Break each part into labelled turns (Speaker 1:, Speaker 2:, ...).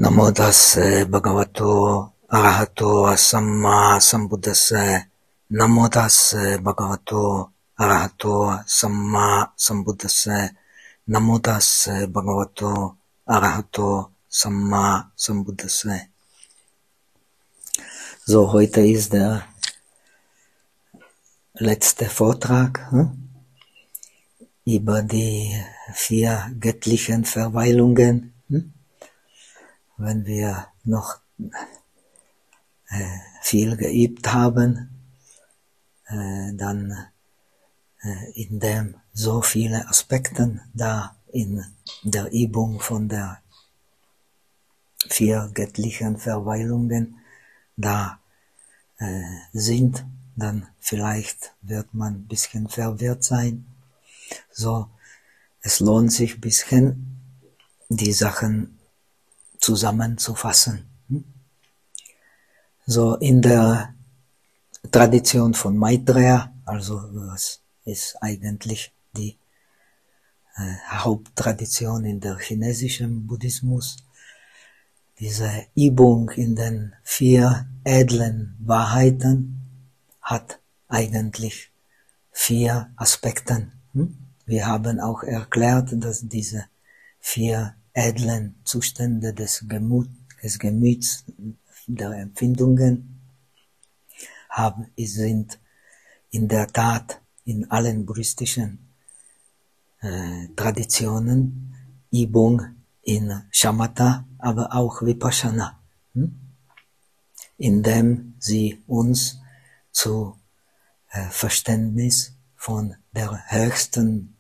Speaker 1: Namo tassa bhagavato arahato samma sambuddhassa. Namo tassa bhagavato arahato samma sambuddhassa. Namo tassa bhagavato arahato samma sambuddhassa. So, heute ist der letzte Vortrag über die 4 göttlichen Verweilungen. Wenn wir noch viel geübt haben, dann in dem so viele Aspekte da in der Übung von der 4 göttlichen Verweilungen da sind, dann vielleicht wird man ein bisschen verwirrt sein. So, es lohnt sich ein bisschen, die Sachen zusammenzufassen. So, in der Tradition von Maitreya, also was ist eigentlich die Haupttradition in der chinesischen Buddhismus, diese Übung in den 4 edlen Wahrheiten hat eigentlich 4 Aspekte. Wir haben auch erklärt, dass diese 4 edlen Zustände des Gemüts, der Empfindungen sind in der Tat in allen buddhistischen Traditionen Übung in Shamatha, aber auch Vipassana, indem sie uns zu Verständnis von der höchsten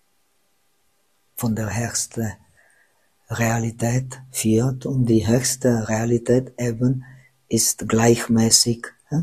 Speaker 1: Realität führt, und die höchste Realität eben ist gleichmäßig.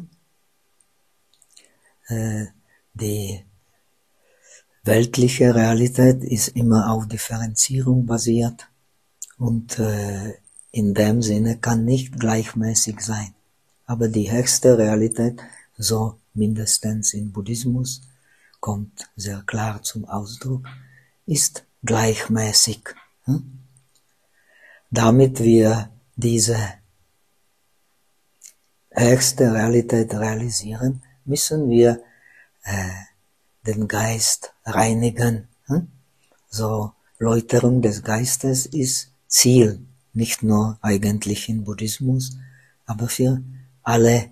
Speaker 1: Die weltliche Realität ist immer auf Differenzierung basiert und in dem Sinne kann nicht gleichmäßig sein. Aber die höchste Realität, so mindestens im Buddhismus, kommt sehr klar zum Ausdruck, ist gleichmäßig. Damit wir diese höchste Realität realisieren, müssen wir den Geist reinigen. So, Läuterung des Geistes ist Ziel, nicht nur eigentlich im Buddhismus, aber für alle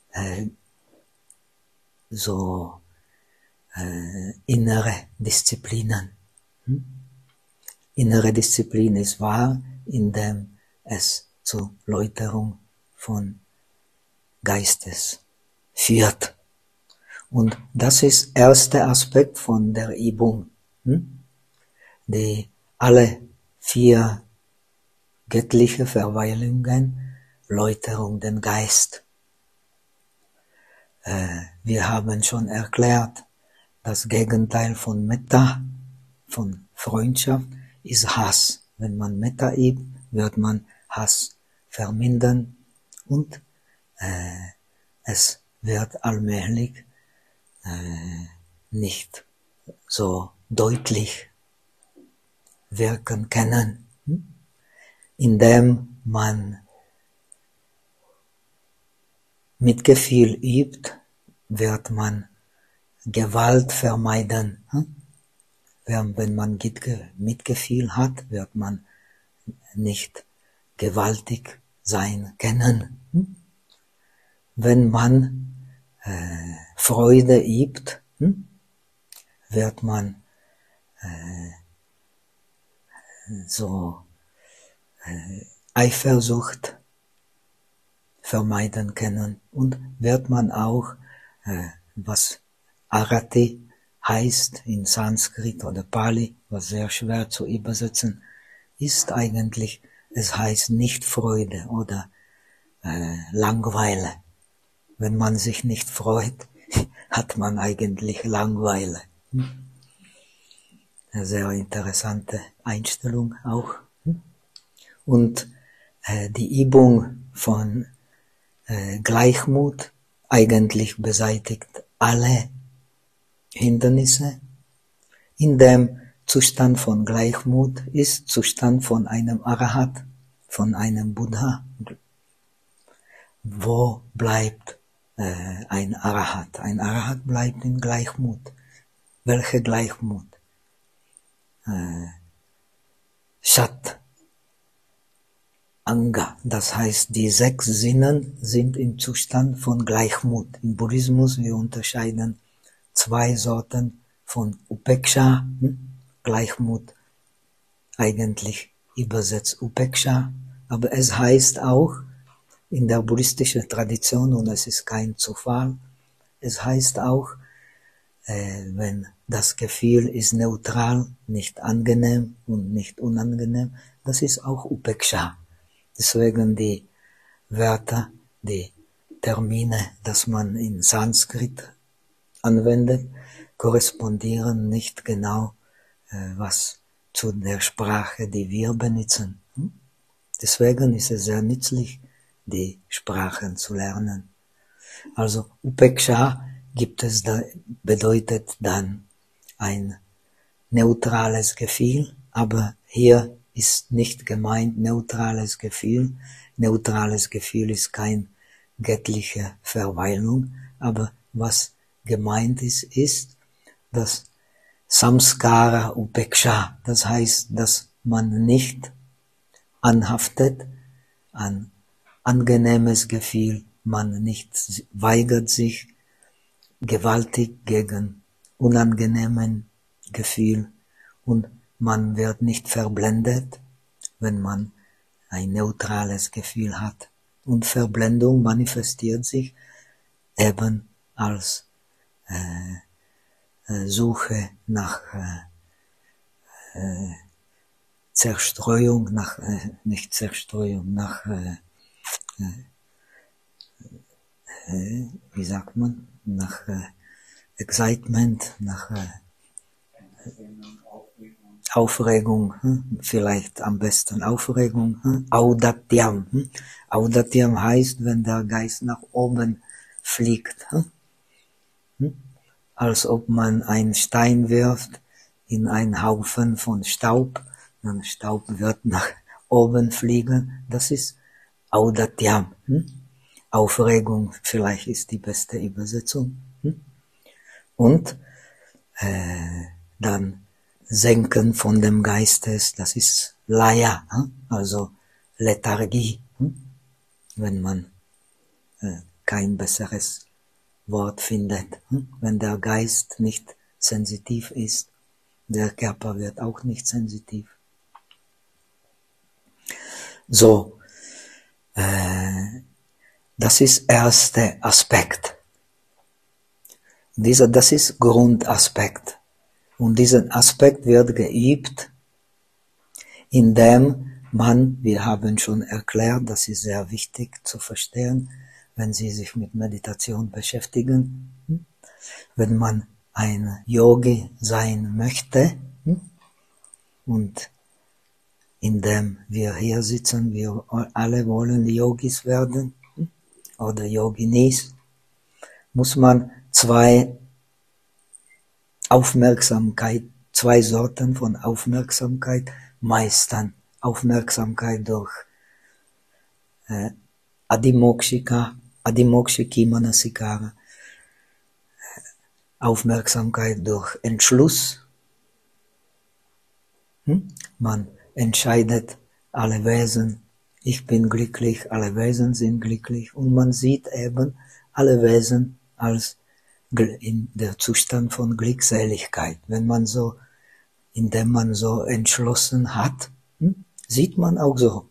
Speaker 1: innere Disziplinen. Innere Disziplin ist wahr, indem es zur Läuterung von Geistes führt. Und das ist der erste Aspekt von der Übung, die alle 4 göttliche Verweilungen, Läuterung den Geist. Wir haben schon erklärt, das Gegenteil von Metta, von Freundschaft, ist Hass. Wenn man Metta übt, wird man Hass vermindern und es wird allmählich nicht so deutlich wirken können. Indem man Mitgefühl übt, wird man Gewalt vermeiden. Wenn man Mitgefühl hat, wird man nicht gewaltig sein können. Wenn man Freude übt, wird man Eifersucht vermeiden können und wird man auch, was Arati heißt in Sanskrit oder Pali, was sehr schwer zu übersetzen ist eigentlich, es heißt nicht Freude oder Langeweile. Wenn man sich nicht freut, hat man eigentlich Langeweile. Eine sehr interessante Einstellung auch. Und die Übung von Gleichmut eigentlich beseitigt alle Hindernisse. In dem Zustand von Gleichmut ist Zustand von einem Arahat, von einem Buddha, wo bleibt ein Arahat? Ein Arahat bleibt in Gleichmut. Welche Gleichmut? Shat, Anga, das heißt, die 6 Sinnen sind im Zustand von Gleichmut. Im Buddhismus, wir unterscheiden 2 Sorten von Upeksha, Gleichmut, eigentlich übersetzt Upeksha, aber es heißt auch in der buddhistischen Tradition, und es ist kein Zufall, es heißt auch, wenn das Gefühl ist neutral, nicht angenehm und nicht unangenehm, das ist auch Upeksha. Deswegen die Wörter, die Termine, dass man in Sanskrit anwendet, korrespondieren nicht genau was zu der Sprache, die wir benutzen. Deswegen ist es sehr nützlich, die Sprachen zu lernen. Also Upeksha bedeutet dann ein neutrales Gefühl, aber hier ist nicht gemeint neutrales Gefühl. Neutrales Gefühl ist kein göttliche Verweilung, aber was gemeint ist, ist das Samskara Upeksha, das heißt, dass man nicht anhaftet an angenehmes Gefühl, man nicht weigert sich gewaltig gegen unangenehmen Gefühl und man wird nicht verblendet, wenn man ein neutrales Gefühl hat. Und Verblendung manifestiert sich eben als Suche nach Zerstreuung, nicht Zerstreuung, nach, wie sagt man, nach Excitement, nach Aufregung, vielleicht am besten Aufregung, Audatyam. Audatyam heißt, wenn der Geist nach oben fliegt, als ob man einen Stein wirft in einen Haufen von Staub, dann Staub wird nach oben fliegen, das ist Audatyam. Aufregung vielleicht ist die beste Übersetzung. Und dann Senken von dem Geistes, das ist Laya, also Lethargie, wenn man kein besseres Wort findet. Wenn der Geist nicht sensitiv ist, der Körper wird auch nicht sensitiv. So, das ist erster Aspekt. Das ist Grundaspekt. Und diesen Aspekt wird geübt, indem man, wir haben schon erklärt, das ist sehr wichtig zu verstehen, wenn Sie sich mit Meditation beschäftigen, wenn man ein Yogi sein möchte, und indem wir hier sitzen, wir alle wollen Yogis werden, oder Yoginis, muss man zwei Sorten von Aufmerksamkeit meistern. Aufmerksamkeit durch Adimokshiki Manasikara, Aufmerksamkeit durch Entschluss. Man entscheidet, alle Wesen, ich bin glücklich, alle Wesen sind glücklich, und man sieht eben alle Wesen als in der Zustand von Glückseligkeit. Wenn man so, indem man so entschlossen hat, sieht man auch so.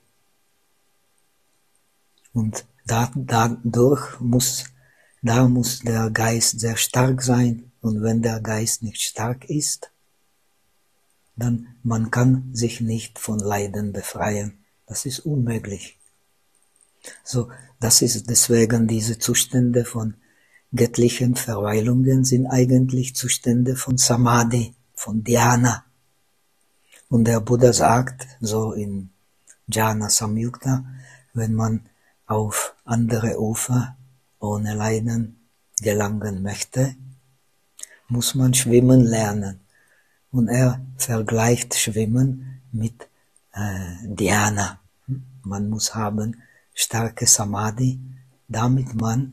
Speaker 1: Und dadurch muss der Geist sehr stark sein, und wenn der Geist nicht stark ist, dann man kann sich nicht von Leiden befreien. Das ist unmöglich. So, das ist deswegen diese Zustände von göttlichen Verweilungen sind eigentlich Zustände von Samadhi, von Dhyana. Und der Buddha sagt, so in Jhana Samyukta, wenn man auf andere Ufer ohne Leiden gelangen möchte, muss man schwimmen lernen. Und er vergleicht Schwimmen mit Dhyana. Man muss haben starke Samadhi, damit man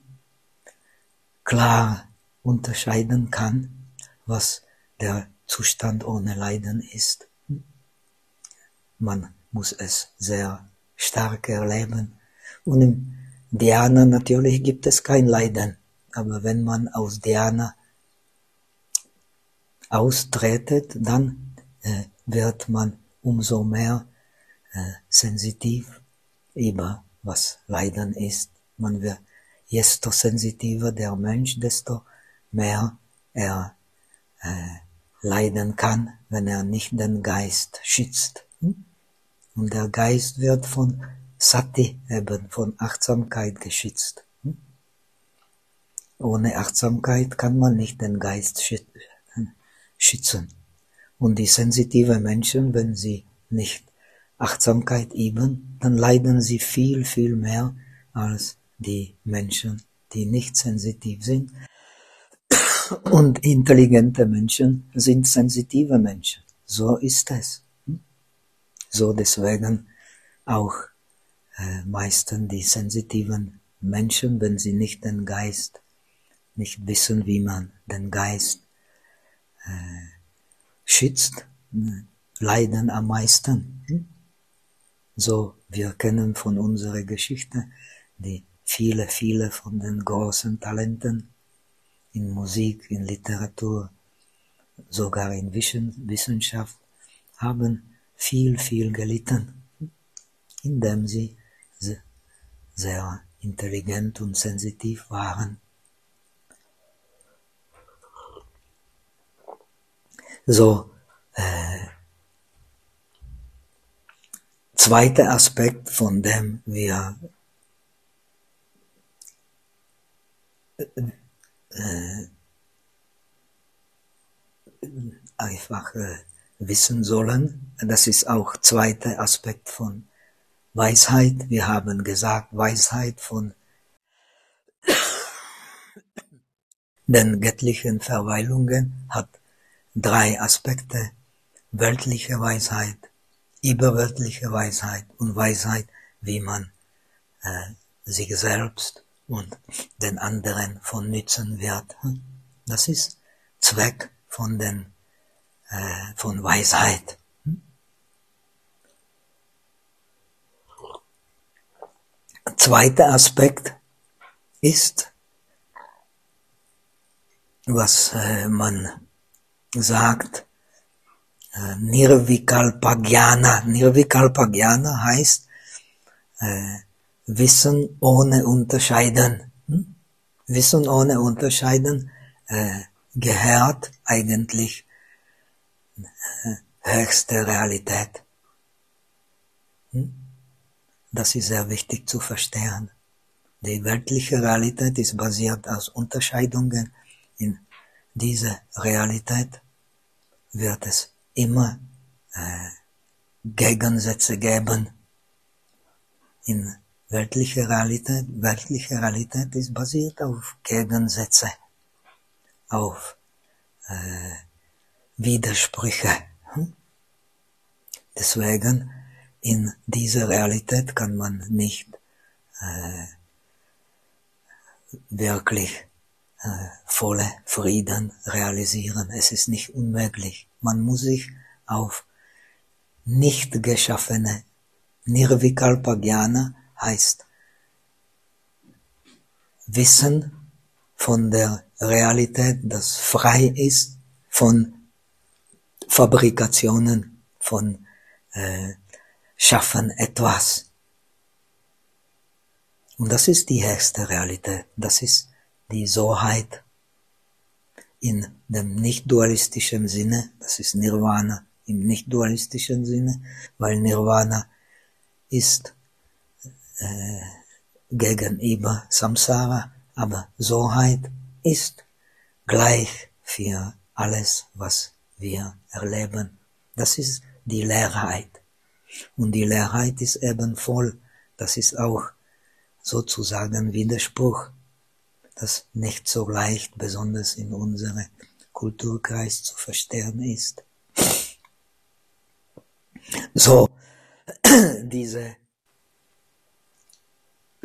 Speaker 1: klar unterscheiden kann, was der Zustand ohne Leiden ist. Man muss es sehr stark erleben. Und im Dhyana natürlich gibt es kein Leiden, aber wenn man aus Dhyana austretet, dann wird man umso mehr sensitiv über was Leiden ist. Man wird, desto sensitiver der Mensch, desto mehr er leiden kann, wenn er nicht den Geist schützt. Und der Geist wird von Sati, eben von Achtsamkeit geschützt. Ohne Achtsamkeit kann man nicht den Geist schützen. Und die sensitiven Menschen, wenn sie nicht Achtsamkeit üben, dann leiden sie viel, viel mehr als die Menschen, die nicht sensitiv sind. Und intelligente Menschen sind sensitive Menschen. So ist es. So deswegen auch meistens die sensitiven Menschen, wenn sie nicht den Geist, nicht wissen, wie man den Geist schützt, leiden am meisten. So, wir kennen von unserer Geschichte die viele von den großen Talenten in Musik, in Literatur, sogar in Wissenschaft, haben viel gelitten, indem sie sehr intelligent und sensitiv waren. So, zweiter Aspekt, von dem wir einfach wissen sollen, das ist auch zweiter Aspekt von Weisheit. Wir haben gesagt, Weisheit von den göttlichen Verweilungen hat drei Aspekte: weltliche Weisheit, überweltliche Weisheit und Weisheit, wie man sich selbst und den anderen von Nutzen wird. Das ist Zweck von Weisheit. Zweiter Aspekt ist, was man sagt, Nirvikalpa Jnana. Nirvikalpa Jnana heißt Wissen ohne Unterscheiden. Wissen ohne Unterscheiden gehört eigentlich höchste Realität. Das ist sehr wichtig zu verstehen. Die weltliche Realität ist basiert aus Unterscheidungen. In dieser Realität wird es immer Gegensätze geben. In weltliche Realität ist basiert auf Gegensätze, auf Widersprüche. Deswegen in dieser Realität kann man nicht wirklich volle Frieden realisieren. Es ist nicht unmöglich. Man muss sich auf nicht geschaffene Nirvikalpa Jnana heißt Wissen von der Realität, das frei ist von Fabrikationen, von Schaffen etwas. Und das ist die höchste Realität. Das ist die Soheit in dem nicht-dualistischen Sinne. Das ist Nirvana im nicht-dualistischen Sinne, weil Nirvana ist gegenüber Samsara, aber Soheit ist gleich für alles, was wir erleben. Das ist die Leerheit. Und die Leerheit ist eben voll. Das ist auch sozusagen Widerspruch, das nicht so leicht, besonders in unserem Kulturkreis, zu verstehen ist. So, diese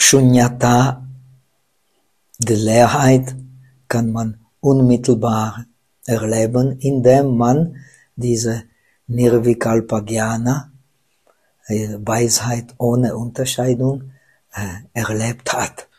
Speaker 1: Shunyata, die Leerheit, kann man unmittelbar erleben, indem man diese Nirvikalpa Jnana, Weisheit ohne Unterscheidung, erlebt hat,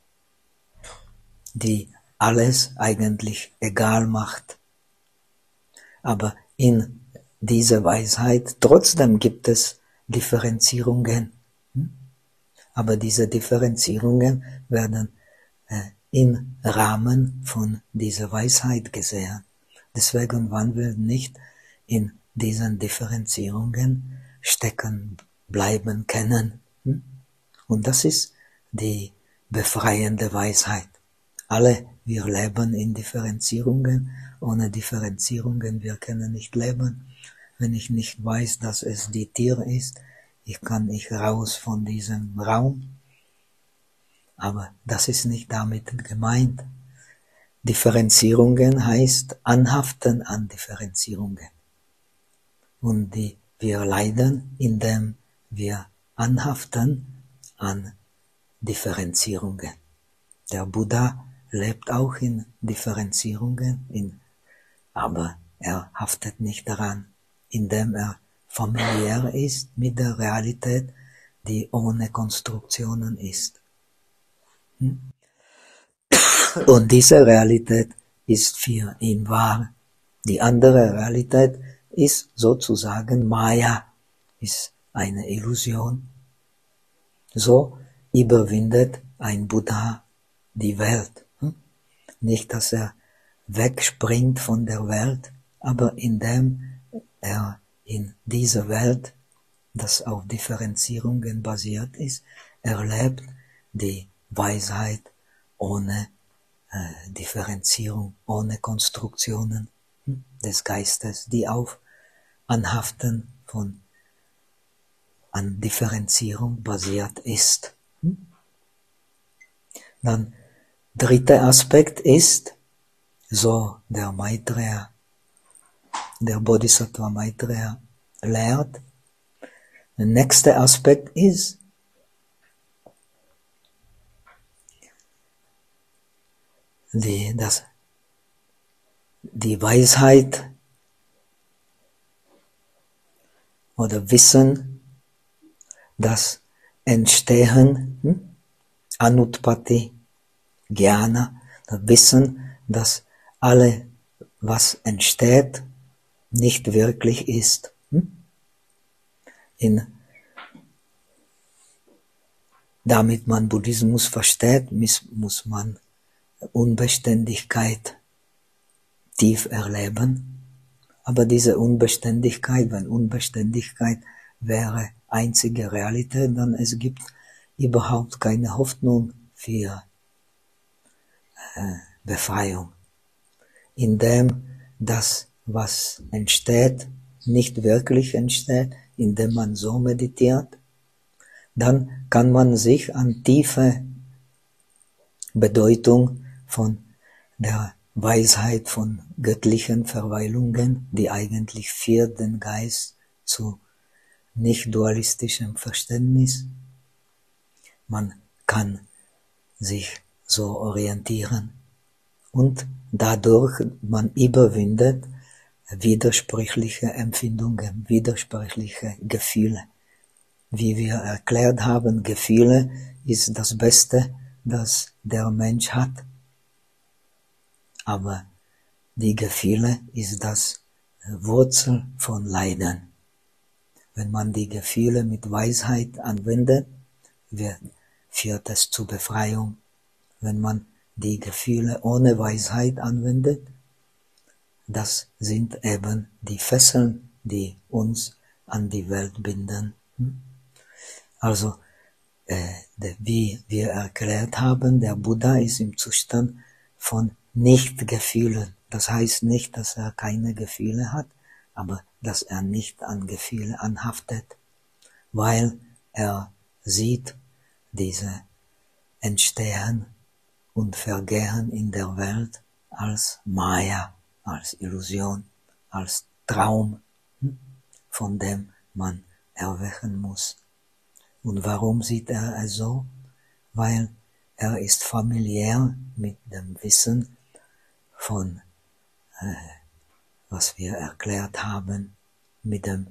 Speaker 1: die alles eigentlich egal macht. Aber in dieser Weisheit, trotzdem gibt es Differenzierungen. Aber diese Differenzierungen werden im Rahmen von dieser Weisheit gesehen. Deswegen wollen wir nicht in diesen Differenzierungen stecken bleiben können. Und das ist die befreiende Weisheit. Alle wir leben in Differenzierungen. Ohne Differenzierungen, wir können nicht leben. Wenn ich nicht weiß, dass es die Tier ist, ich kann nicht raus von diesem Raum. Aber das ist nicht damit gemeint. Differenzierungen heißt anhaften an Differenzierungen. Und wir leiden, indem wir anhaften an Differenzierungen. Der Buddha lebt auch in Differenzierungen, aber er haftet nicht daran, indem er familiär ist mit der Realität, die ohne Konstruktionen ist. Und diese Realität ist für ihn wahr. Die andere Realität ist sozusagen Maya, ist eine Illusion. So überwindet ein Buddha die Welt. Nicht, dass er wegspringt von der Welt, aber indem er in dieser Welt, das auf Differenzierungen basiert ist, erlebt die Weisheit ohne Differenzierung, ohne Konstruktionen des Geistes, die auf Anhaften an Differenzierung basiert ist. Dann dritter Aspekt ist, so der Maitreya, der Bodhisattva Maitreya lehrt. Der nächste Aspekt ist, die Weisheit oder Wissen, das Entstehen, Anutpatti, Jnana, das Wissen, dass alle, was entsteht, nicht wirklich ist. Damit man Buddhismus versteht, muss man Unbeständigkeit tief erleben. Aber diese Unbeständigkeit, wenn Unbeständigkeit wäre einzige Realität, dann es gibt überhaupt keine Hoffnung für Befreiung. Indem das, was entsteht, nicht wirklich entsteht, indem man so meditiert, dann kann man sich an tiefe Bedeutung von der Weisheit von göttlichen Verweilungen, die eigentlich führt den Geist zu nicht-dualistischem Verständnis. Man kann sich so orientieren und dadurch man überwindet widersprüchliche Empfindungen, widersprüchliche Gefühle. Wie wir erklärt haben, Gefühle ist das Beste, das der Mensch hat. Aber die Gefühle ist das Wurzel von Leiden. Wenn man die Gefühle mit Weisheit anwendet, führt es zu Befreiung. Wenn man die Gefühle ohne Weisheit anwendet, das sind eben die Fesseln, die uns an die Welt binden. Also, wie wir erklärt haben, der Buddha ist im Zustand von Nicht-Gefühlen. Das heißt nicht, dass er keine Gefühle hat, aber dass er nicht an Gefühle anhaftet, weil er sieht diese Entstehen und Vergehen in der Welt als Maya, als Illusion, als Traum, von dem man erwecken muss. Und warum sieht er es so? weil er ist familiär mit dem Wissen von, was wir erklärt haben, mit dem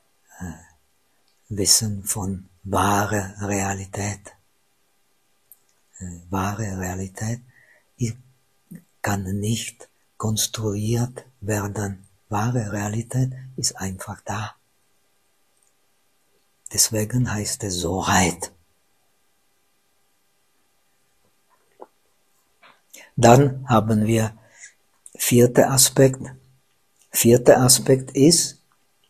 Speaker 1: Wissen von wahrer Realität. Wahre Realität kann nicht konstruiert werden. Wahre Realität ist einfach da. Deswegen heißt es Sorheit. Dann haben wir vierter Aspekt. Vierter Aspekt ist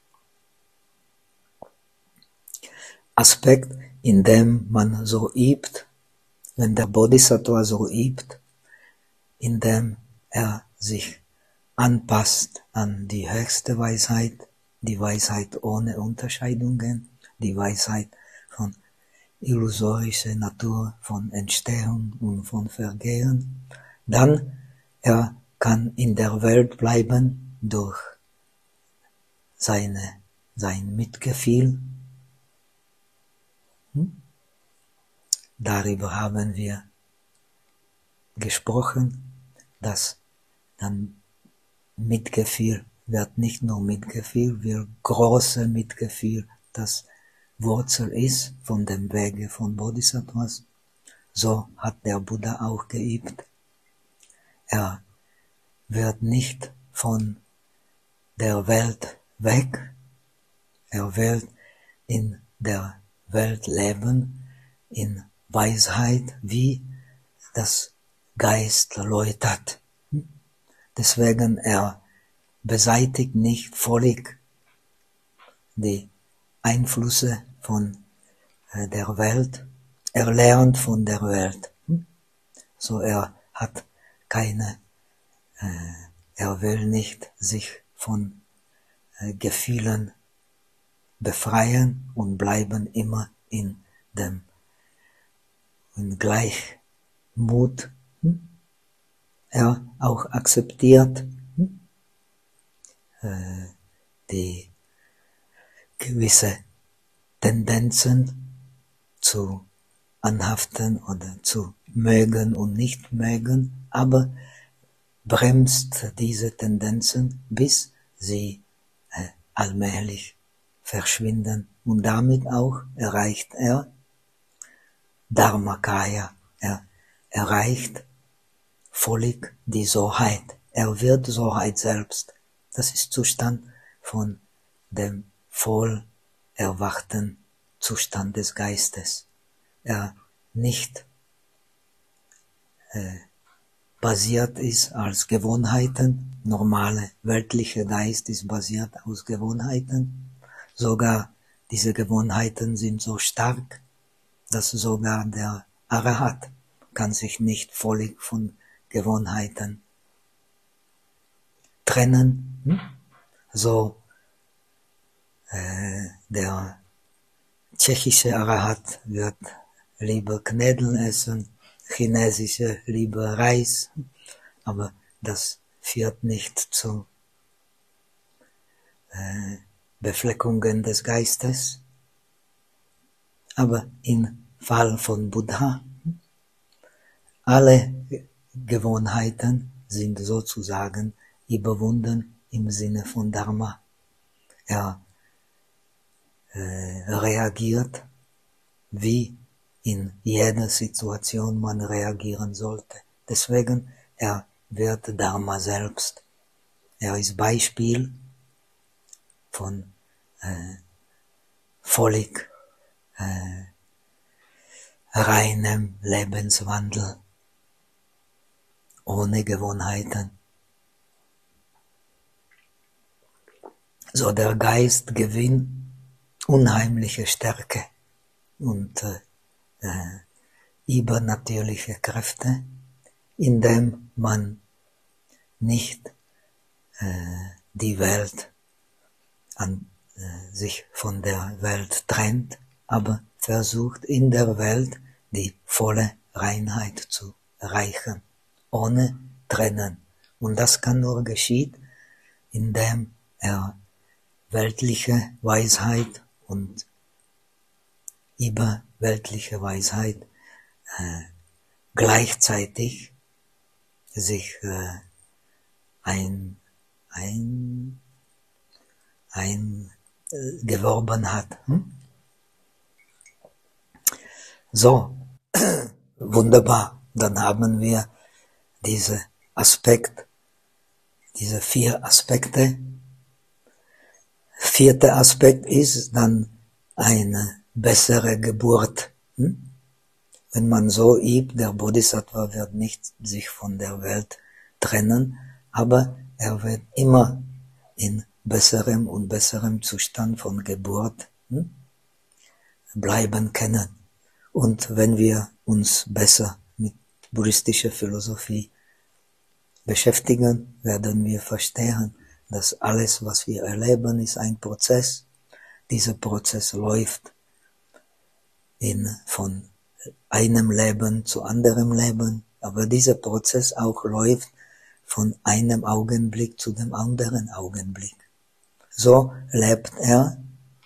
Speaker 1: Aspekt, in dem man so übt, wenn der Bodhisattva so übt, in dem er sich anpasst an die höchste Weisheit, die Weisheit ohne Unterscheidungen, die Weisheit von illusorischer Natur, von Entstehung und von Vergehen, dann er kann in der Welt bleiben durch sein Mitgefühl. Darüber haben wir gesprochen, dass dann Mitgefühl wird nicht nur Mitgefühl, wird große Mitgefühl, das Wurzel ist von dem Wege von Bodhisattvas. So hat der Buddha auch geübt. Er wird nicht von der Welt weg, er will in der Welt leben, in Weisheit, wie das Geist läutert. Deswegen er beseitigt nicht völlig die Einflüsse von der Welt, er lernt von der Welt. So er hat keine, er will nicht sich von Gefühlen befreien und bleiben immer in dem Gleichmut. Er auch akzeptiert die gewisse Tendenzen zu anhaften oder zu mögen und nicht mögen, aber bremst diese Tendenzen, bis sie allmählich verschwinden. Und damit auch erreicht er Dharmakaya. Er erreicht völlig die Sorheit. Er wird Sorheit selbst. Das ist Zustand von dem voll erwachten Zustand des Geistes. Er nicht basiert ist als Gewohnheiten. Normale weltliche Geist ist basiert aus Gewohnheiten. Sogar diese Gewohnheiten sind so stark, dass sogar der Arahat kann sich nicht völlig von Gewohnheiten trennen. So der tschechische Arahat wird lieber Knädeln essen, chinesische lieber Reis, aber das führt nicht zu Befleckungen des Geistes. Aber im Fall von Buddha, alle Gewohnheiten sind sozusagen überwunden im Sinne von Dharma. Er reagiert, wie in jeder Situation man reagieren sollte. Deswegen, er wird Dharma selbst. Er ist Beispiel von völlig reinem Lebenswandel, ohne Gewohnheiten. So der Geist gewinnt unheimliche Stärke und übernatürliche Kräfte, indem man nicht die Welt sich von der Welt trennt, aber versucht in der Welt die volle Reinheit zu erreichen, ohne Trennen. Und das kann nur geschehen, indem er weltliche Weisheit und überweltliche Weisheit gleichzeitig sich geworben hat. So, wunderbar. Dann haben wir diese vier Aspekte. Vierter Aspekt ist dann eine bessere Geburt. Wenn man so übt, der Bodhisattva wird nicht sich von der Welt trennen, aber er wird immer in besserem und besserem Zustand von Geburt bleiben können. Und wenn wir uns besser mit buddhistischer Philosophie beschäftigen, werden wir verstehen, dass alles, was wir erleben, ist ein Prozess. Dieser Prozess läuft von einem Leben zu anderem Leben, aber dieser Prozess auch läuft von einem Augenblick zu dem anderen Augenblick. So lebt er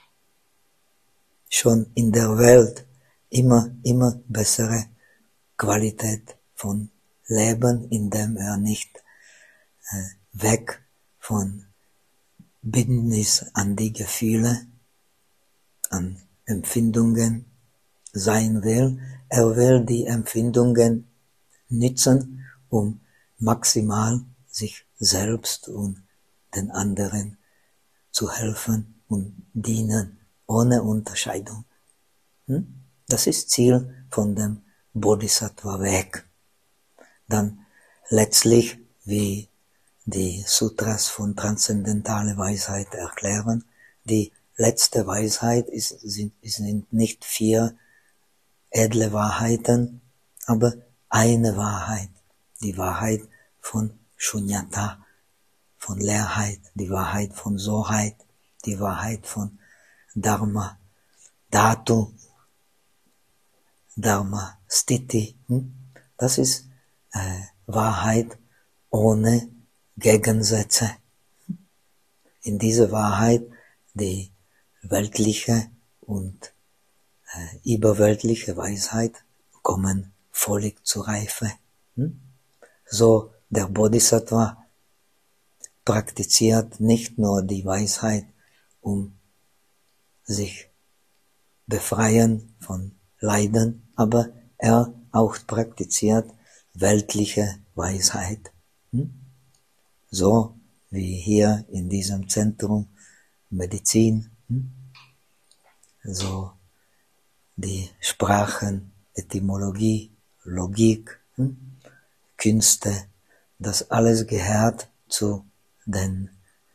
Speaker 1: schon in der Welt immer bessere Qualität von Leben, indem er nicht weg von Bindnis an die Gefühle, an Empfindungen sein will. Er will die Empfindungen nützen, um maximal sich selbst und den anderen zu helfen und dienen, ohne Unterscheidung. Das ist Ziel von dem Bodhisattva-Weg. Dann letztlich, wie die Sutras von transzendentaler Weisheit erklären, die letzte Weisheit sind nicht 4 edle Wahrheiten, aber eine Wahrheit, die Wahrheit von Shunyata, von Leerheit, die Wahrheit von Soheit, die Wahrheit von Dharma, Dhatu, Dharma, Sthiti. Das ist Wahrheit ohne Gegensätze. In diese Wahrheit die weltliche und überweltliche Weisheit kommen völlig zur Reife. So der Bodhisattva praktiziert nicht nur die Weisheit, um sich befreien von Leiden, aber er auch praktiziert weltliche Weisheit. So wie hier in diesem Zentrum Medizin, so die Sprachen, Etymologie, Logik, Künste, das alles gehört zu den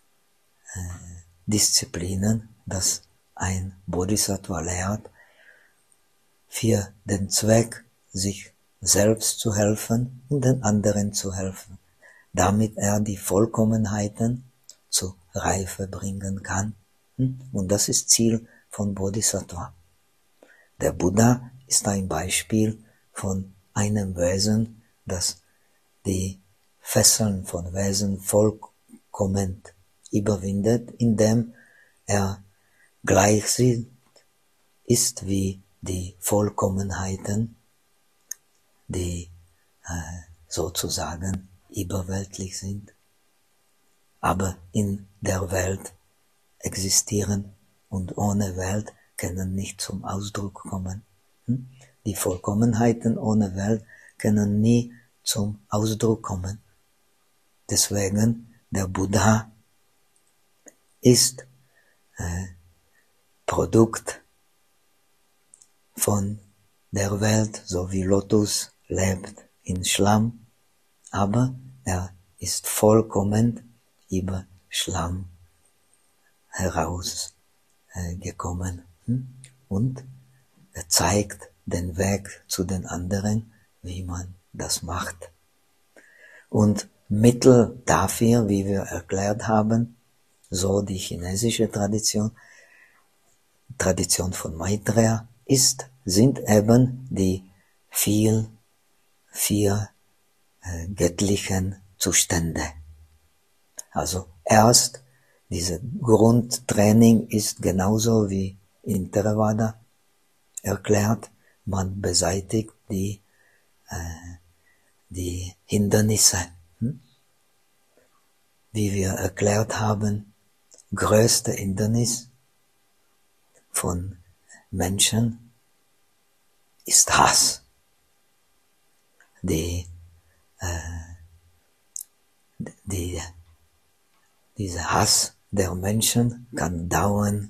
Speaker 1: Disziplinen, das ein Bodhisattva lehrt, für den Zweck, sich selbst zu helfen und den anderen zu helfen, damit er die Vollkommenheiten zur Reife bringen kann. Und das ist Ziel von Bodhisattva. Der Buddha ist ein Beispiel von einem Wesen, das die Fesseln von Wesen vollkommen überwindet, indem er gleich ist wie die Vollkommenheiten, die sozusagen überweltlich sind, aber in der Welt existieren und ohne Welt können nicht zum Ausdruck kommen. Die Vollkommenheiten ohne Welt können nie zum Ausdruck kommen. Deswegen, der Buddha ist Produkt von der Welt, so wie Lotus lebt in Schlamm, aber er ist vollkommen über Schlamm herausgekommen und er zeigt den Weg zu den anderen, wie man das macht. Und Mittel dafür, wie wir erklärt haben, so die chinesische Tradition von Maitreya sind eben die vier göttlichen Zustände. Also erst diese Grundtraining ist genauso wie in Theravada erklärt, man beseitigt die Hindernisse. Wie wir erklärt haben, größte Hindernis von Menschen ist Hass. Dieser Hass der Menschen kann dauern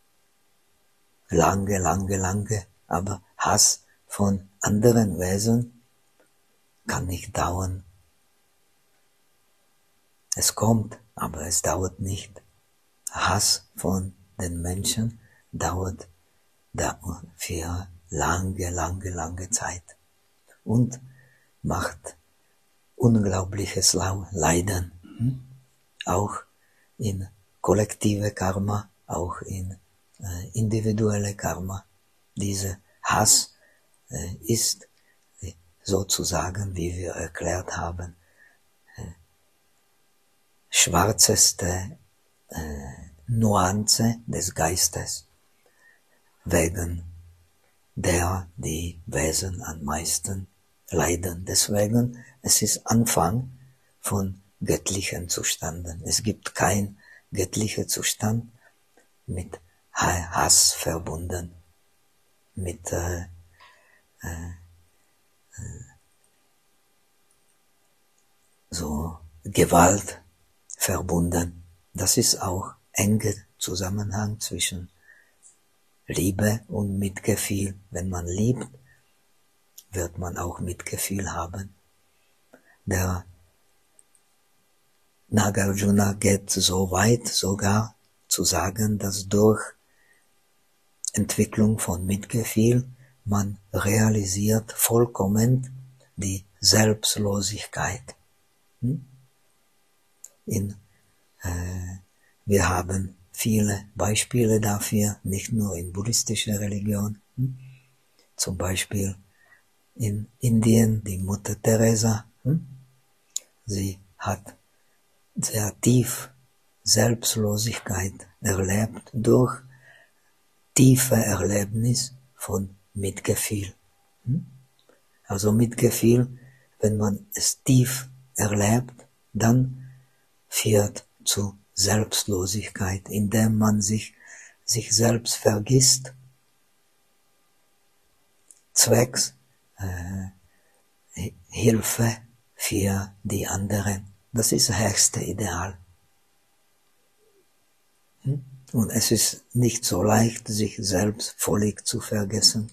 Speaker 1: lange, aber Hass von anderen Wesen kann nicht dauern. Es kommt, aber es dauert nicht. Hass von den Menschen dauert für lange Zeit und macht unglaubliches Leiden, auch in kollektive Karma, auch in individuelle Karma. Dieser Hass ist sozusagen, wie wir erklärt haben, schwarzeste Nuance des Geistes, wegen der die Wesen am meisten leiden. Deswegen, es ist Anfang von göttlichen Zuständen. Es gibt kein göttlicher Zustand mit Hass verbunden, mit so Gewalt verbunden. Das ist auch enger Zusammenhang zwischen Liebe und Mitgefühl. Wenn man liebt, wird man auch Mitgefühl haben. Der Nagarjuna geht so weit sogar zu sagen, dass durch Entwicklung von Mitgefühl man realisiert vollkommen die Selbstlosigkeit. Wir haben viele Beispiele dafür, nicht nur in buddhistischer Religion. Zum Beispiel in Indien die Mutter Teresa. Sie hat sehr tief Selbstlosigkeit erlebt durch tiefe Erlebnis von Mitgefühl. Also Mitgefühl, wenn man es tief erlebt, dann führt zu Selbstlosigkeit, indem man sich selbst vergisst, zwecks Hilfe für die anderen. Das ist das höchste Ideal. Und es ist nicht so leicht, sich selbst völlig zu vergessen.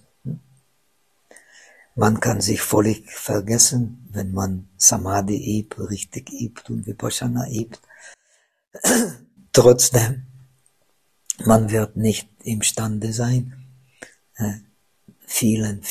Speaker 1: Man kann sich völlig vergessen, wenn man Samadhi übt, richtig übt und Vipassana übt. Trotzdem, man wird nicht imstande sein, vielen,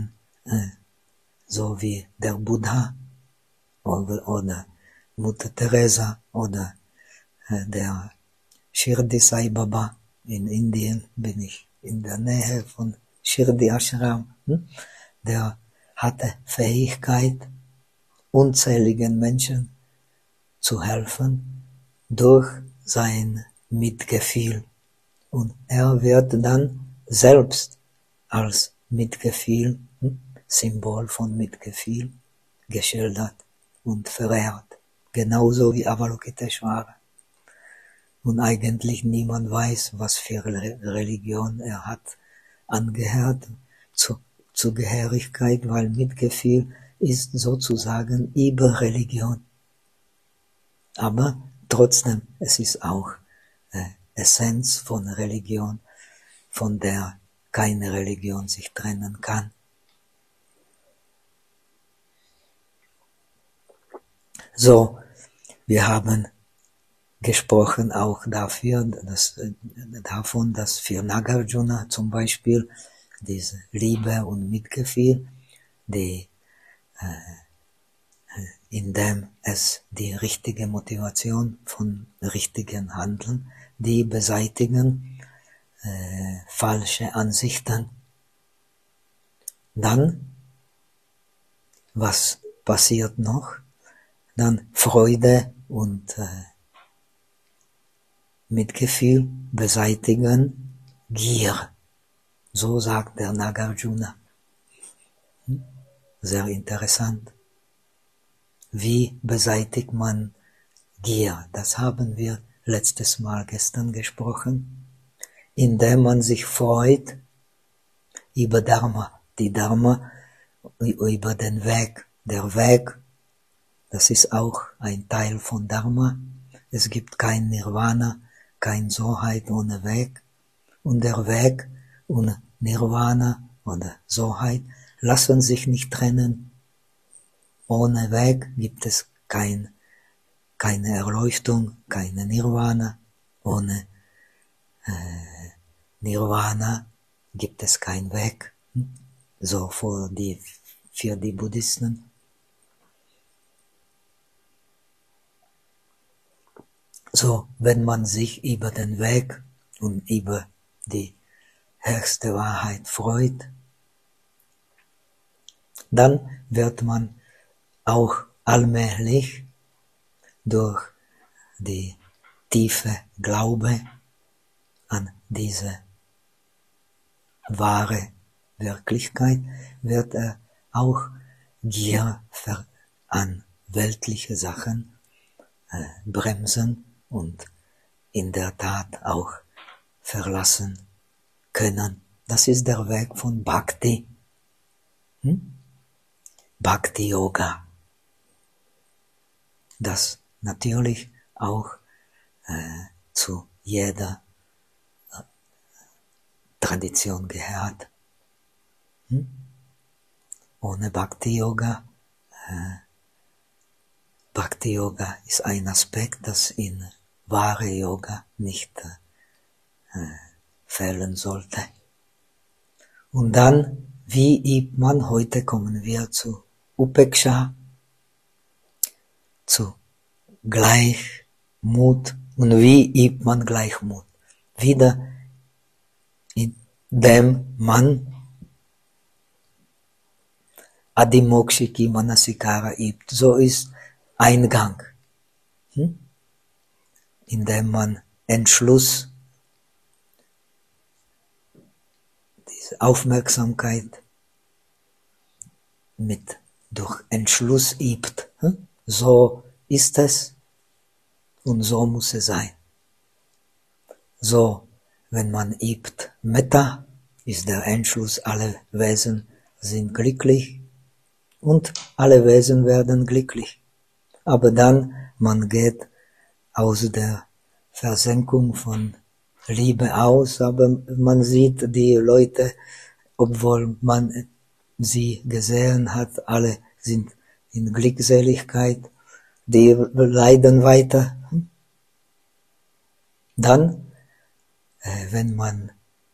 Speaker 1: so wie der Buddha oder Mutter Teresa oder der Shirdi Sai Baba in Indien, bin ich in der Nähe von Shirdi Ashram, der hatte Fähigkeit, unzähligen Menschen zu helfen durch sein Mitgefühl. Und er wird dann selbst als Mitgefühl, Symbol von Mitgefühl, geschildert und verehrt. Genauso wie Avalokiteshvara. Und eigentlich niemand weiß, was für Religion er hat angehört, Zugehörigkeit, weil Mitgefühl ist sozusagen über Religion. Aber trotzdem, es ist auch Essenz von Religion, von der keine Religion sich trennen kann. So, wir haben gesprochen auch davon, dass für Nagarjuna zum Beispiel diese Liebe und Mitgefühl, indem es die richtige Motivation von richtigen Handeln, die beseitigen falsche Ansichten. Dann, was passiert noch? Dann Freude und Mitgefühl beseitigen Gier. So sagt der Nagarjuna. sehr interessant. Wie beseitigt man Gier? Das haben wir letztes Mal gestern gesprochen, indem man sich freut über Dharma, die Dharma, über den Weg. Der Weg, das ist auch ein Teil von Dharma. Es gibt kein Nirvana, kein Soheit ohne Weg. Und der Weg und Nirvana oder Soheit lassen sich nicht trennen. Ohne Weg gibt es keine Erleuchtung, keine Nirvana. Ohne Nirvana gibt es keinen Weg. So für die Buddhisten. So, wenn man sich über den Weg und über die höchste Wahrheit freut, dann wird man auch allmählich durch die tiefe Glaube an diese wahre Wirklichkeit, wird er auch Gier an weltliche Sachen bremsen und in der Tat auch verlassen können. Das ist der Weg von Bhakti. Bhakti Yoga. Das natürlich auch zu jeder Tradition gehört. Ohne Bhakti Yoga, Bhakti Yoga ist ein Aspekt, das in wahre Yoga nicht fehlen sollte. Und dann, wie übt man, heute kommen wir zu Upeksha, zu Gleichmut. Und wie übt man Gleichmut? Wieder indem man Adimokshiki Manasikara übt. So ist Eingang. Indem man Entschluss, diese Aufmerksamkeit durch Entschluss übt. So ist es und so muss es sein. So, wenn man übt Metta, ist der Entschluss, alle Wesen sind glücklich und alle Wesen werden glücklich. Aber dann, man geht aus der Versenkung von Liebe aus, aber man sieht die Leute, obwohl man sie gesehen hat, alle sind in Glückseligkeit, die leiden weiter. Dann, wenn man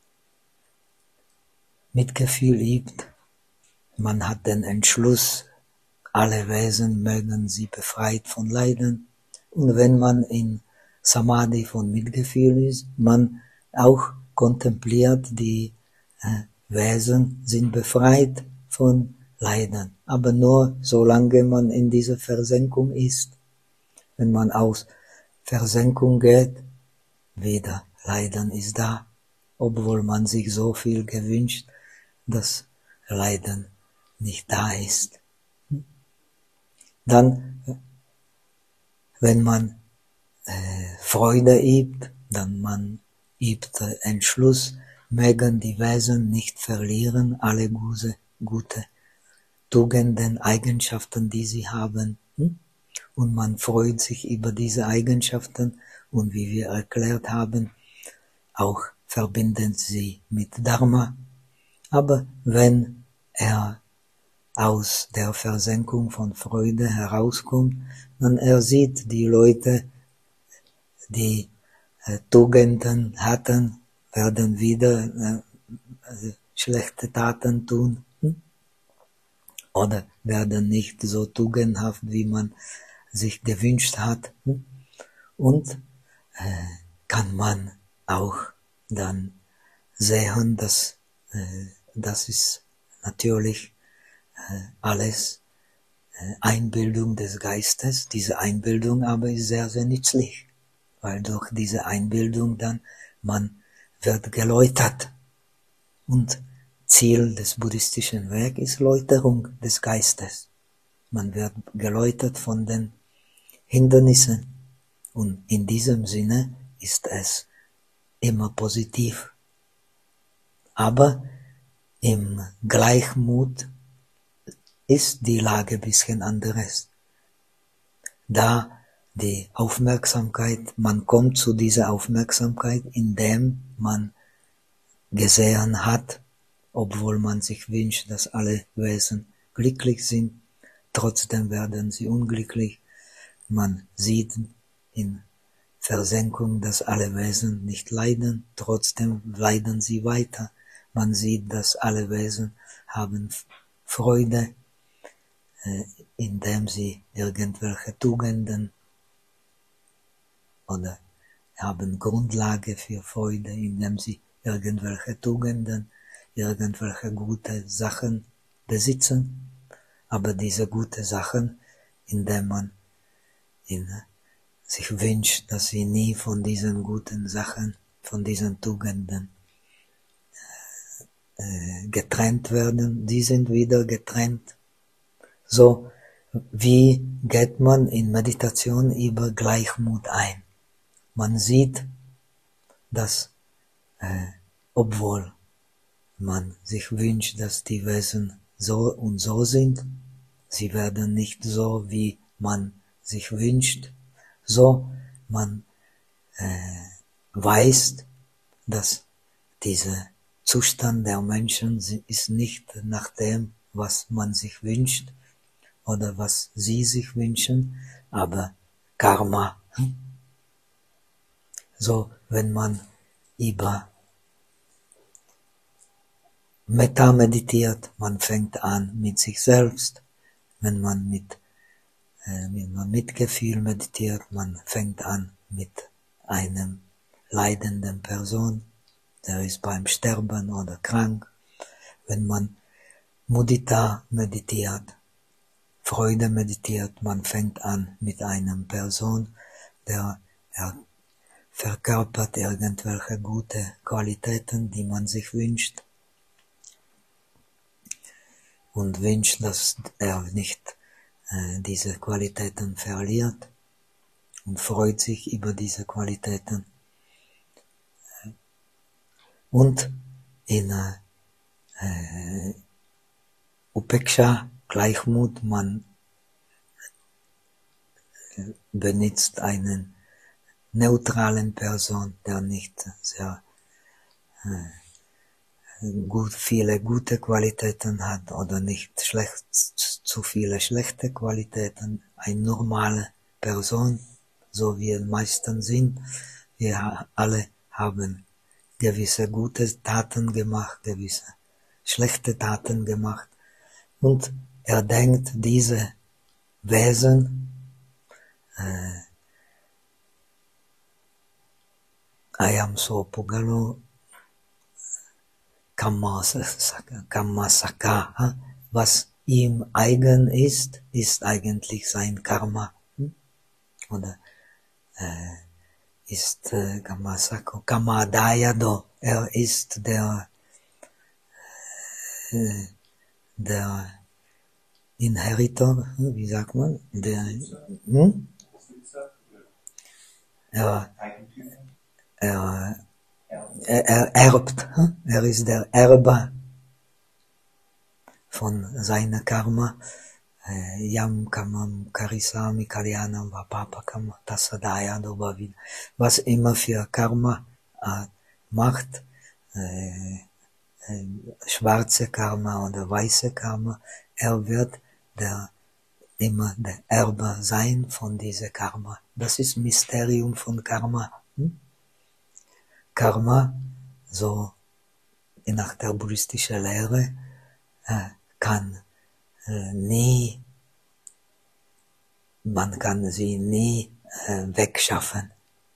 Speaker 1: Mitgefühl übt, man hat den Entschluss, alle Wesen mögen sie befreit von Leiden. Und wenn man in Samadhi von Mitgefühl ist, man auch kontempliert, die Wesen sind befreit von Leiden. Aber nur solange man in dieser Versenkung ist. Wenn man aus Versenkung geht, wieder Leiden ist da, obwohl man sich so viel gewünscht, dass Leiden nicht da ist. Dann, wenn man Freude übt, dann man übt Entschluss, mögen die Wesen nicht verlieren, alle gute Tugenden, Eigenschaften, die sie haben. Und man freut sich über diese Eigenschaften und wie wir erklärt haben, auch verbinden sie mit Dharma. Aber wenn er aus der Versenkung von Freude herauskommt, dann er sieht die Leute, die Tugenden hatten, werden wieder schlechte Taten tun oder werden nicht so tugendhaft, wie man sich gewünscht hat. Und kann man auch dann sehen, dass das ist natürlich alles Einbildung des Geistes. Diese Einbildung aber ist sehr, sehr nützlich, weil durch diese Einbildung dann man wird geläutert und Ziel des buddhistischen Weges ist Läuterung des Geistes. Man wird geläutert von den Hindernissen und in diesem Sinne ist es immer positiv. Aber im Gleichmut ist die Lage ein bisschen anderes. Da die Aufmerksamkeit, man kommt zu dieser Aufmerksamkeit, indem man gesehen hat, obwohl man sich wünscht, dass alle Wesen glücklich sind, trotzdem werden sie unglücklich. Man sieht in Versenkung, dass alle Wesen nicht leiden, trotzdem leiden sie weiter. Man sieht, dass alle Wesen haben Freude, indem sie irgendwelche Tugenden oder haben Grundlage für Freude, indem sie irgendwelche Tugenden, irgendwelche gute Sachen besitzen. Aber diese gute Sachen, indem man sich wünscht, dass sie nie von diesen guten Sachen, von diesen Tugenden getrennt werden, die sind wieder getrennt. So, wie geht man in Meditation über Gleichmut ein? Man sieht, dass, obwohl man sich wünscht, dass die Wesen so und so sind, sie werden nicht so, wie man sich wünscht. So, man weiß, dass dieser Zustand der Menschen ist nicht nach dem, was man sich wünscht oder was sie sich wünschen, aber Karma. So, wenn man über Metta meditiert, man fängt an mit sich selbst, wenn man mit Mitgefühl meditiert, man fängt an mit einem leidenden Person, der ist beim Sterben oder krank. Wenn man Mudita meditiert, Freude meditiert, man fängt an mit einer Person, der verkörpert irgendwelche gute Qualitäten, die man sich wünscht und wünscht, dass er nicht diese Qualitäten verliert und freut sich über diese Qualitäten. Und in Upeksha, Gleichmut, man benutzt einen neutralen Person, der nicht sehr viele gute Qualitäten hat oder nicht zu viele schlechte Qualitäten, eine normale Person, so wie wir meistens sind. Wir alle haben gewisse gute Taten gemacht, gewisse schlechte Taten gemacht. Und er denkt, diese Wesen Ayam so Pugalo Kammasaka, was ihm eigen ist, ist eigentlich sein Karma. Oder ist Kammasako, Kamadayado, er ist der Inheritor, wie sagt man? Er erbt, er ist der Erbe von seiner Karma. Yam Kamam Karisami Kalyanam Vapapakam Tasadaya Dobavin. Was immer für Karma macht, schwarze Karma oder weiße Karma, er wird immer der Erbe sein von dieser Karma. Das ist Mysterium von Karma. Karma, so nach der buddhistischen Lehre, man kann sie nie wegschaffen.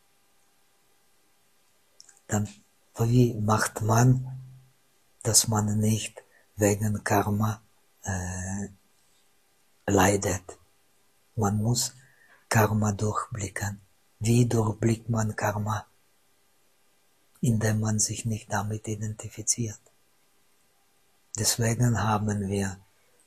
Speaker 1: Dann, wie macht man, dass man nicht wegen Karma leidet? Man muss Karma durchblicken. Wie durchblickt man Karma? Indem man sich nicht damit identifiziert. Deswegen haben wir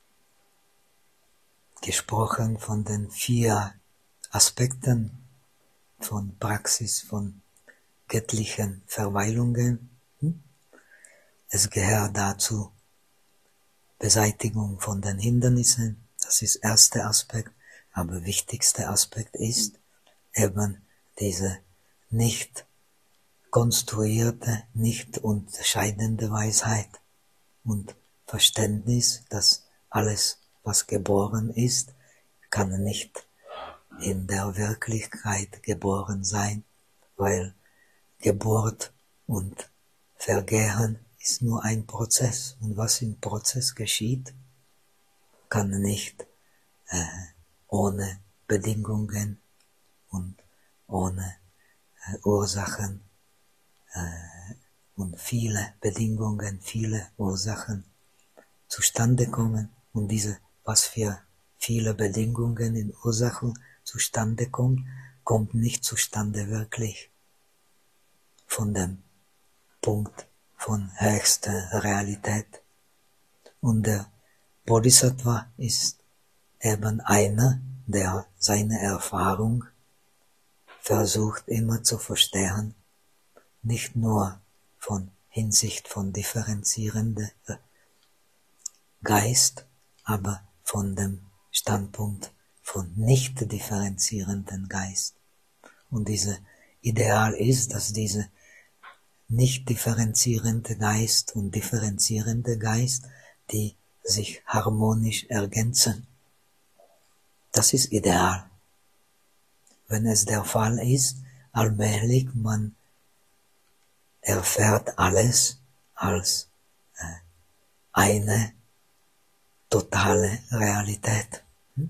Speaker 1: gesprochen von den 4 Aspekten von Praxis, von göttlichen Verweilungen. Es gehört dazu Beseitigung von den Hindernissen, das ist der erste Aspekt, aber wichtigster Aspekt ist eben diese nicht konstruierte, nicht unterscheidende Weisheit und Verständnis, dass alles, was geboren ist, kann nicht in der Wirklichkeit geboren sein, weil Geburt und Vergehen ist nur ein Prozess, und was im Prozess geschieht, kann nicht ohne Bedingungen und ohne Ursachen und viele Bedingungen, viele Ursachen zustande kommen. Und diese, was für viele Bedingungen in Ursachen zustande kommt, kommt nicht zustande wirklich von dem Punkt von höchster Realität. Und der Bodhisattva ist eben einer, der seine Erfahrung versucht immer zu verstehen, nicht nur von Hinsicht von differenzierender Geist, aber von dem Standpunkt von nicht differenzierenden Geist. Und dieses Ideal ist, dass diese nicht differenzierende Geist und differenzierende Geist, die sich harmonisch ergänzen. Das ist ideal. Wenn es der Fall ist, allmählich man erfährt alles als eine totale Realität.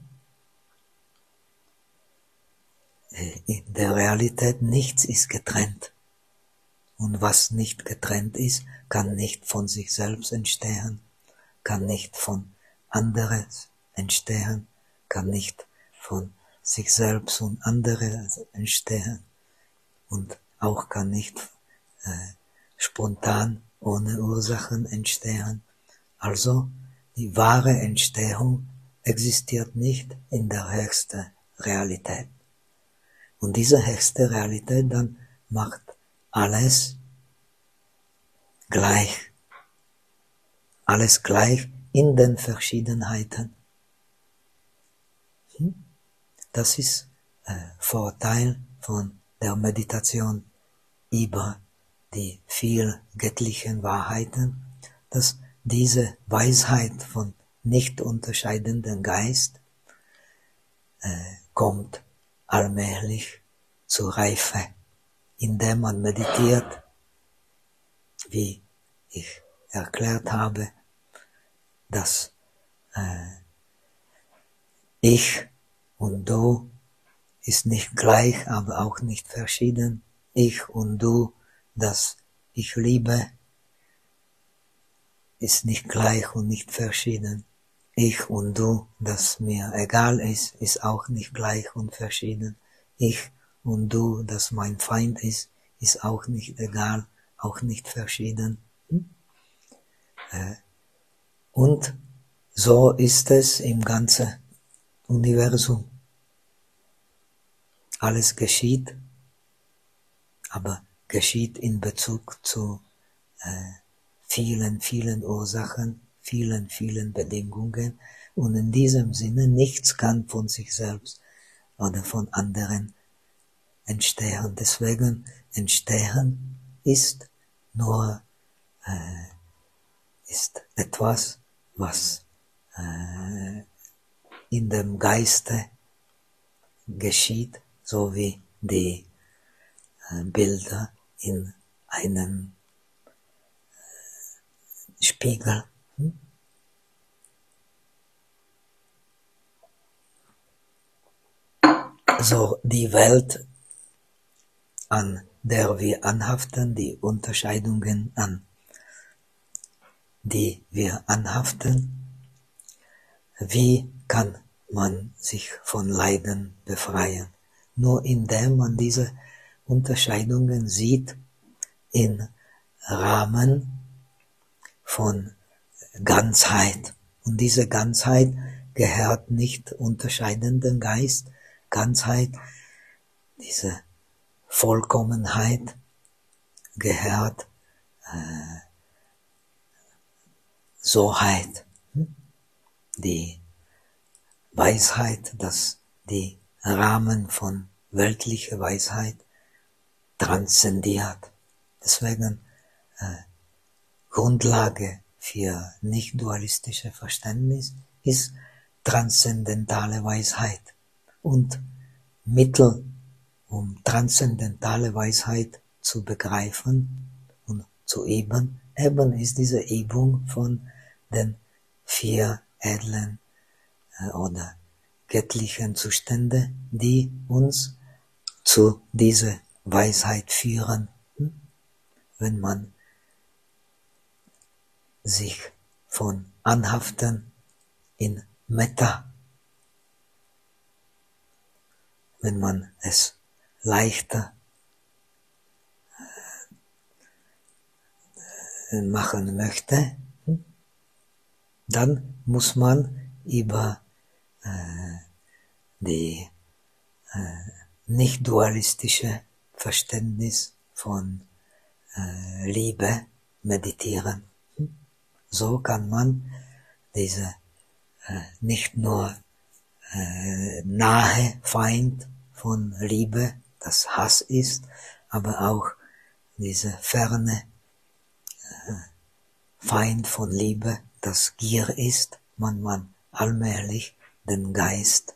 Speaker 1: In der Realität nichts ist getrennt. Und was nicht getrennt ist, kann nicht von sich selbst entstehen, kann nicht von anderes entstehen, kann nicht von sich selbst und anderes entstehen und auch kann nicht spontan ohne Ursachen entstehen. Also die wahre Entstehung existiert nicht in der höchsten Realität. Und diese höchste Realität dann macht alles gleich in den Verschiedenheiten. Das ist Vorteil von der Meditation über die 4 göttlichen Wahrheiten, dass diese Weisheit von nicht unterscheidenden Geist kommt allmählich zur Reife, indem man meditiert, wie ich erklärt habe, dass ich und du ist nicht gleich, aber auch nicht verschieden. Ich und du, das ich liebe, ist nicht gleich und nicht verschieden. Ich und du, das mir egal ist auch nicht gleich und verschieden. Ich und du, das mein Feind ist auch nicht egal, auch nicht verschieden. Und so ist es im ganzen Universum. Alles geschieht, aber geschieht in Bezug zu vielen, vielen Ursachen, vielen, vielen Bedingungen. Und in diesem Sinne, nichts kann von sich selbst oder von anderen entstehen. Deswegen entstehen ist nur ist etwas, was in dem Geiste geschieht, so wie die Bilder in einem Spiegel. So die Welt, an der wir anhaften, die Unterscheidungen, an die wir anhaften, wie kann man sich von Leiden befreien? Nur indem man diese Unterscheidungen sieht im Rahmen von Ganzheit. Und diese Ganzheit gehört nicht unterscheidenden Geist. Ganzheit, diese Vollkommenheit gehört Soheit, die Weisheit, dass die Rahmen von weltlicher Weisheit transzendiert. Deswegen Grundlage für nicht-dualistische Verständnis ist transzendentale Weisheit. Und Mittel, um transzendentale Weisheit zu begreifen und zu üben, eben ist diese Übung von den 4 edlen oder göttlichen Zuständen, die uns zu dieser Weisheit führen. Wenn man sich von Anhaften in Metta, wenn man es leichter machen möchte, dann muss man über die nicht-dualistische Verständnis von Liebe meditieren. So kann man diese nicht nur nahe Feind von Liebe, das Hass ist, aber auch diese ferne Feind von Liebe, das Gier ist, man allmählich den Geist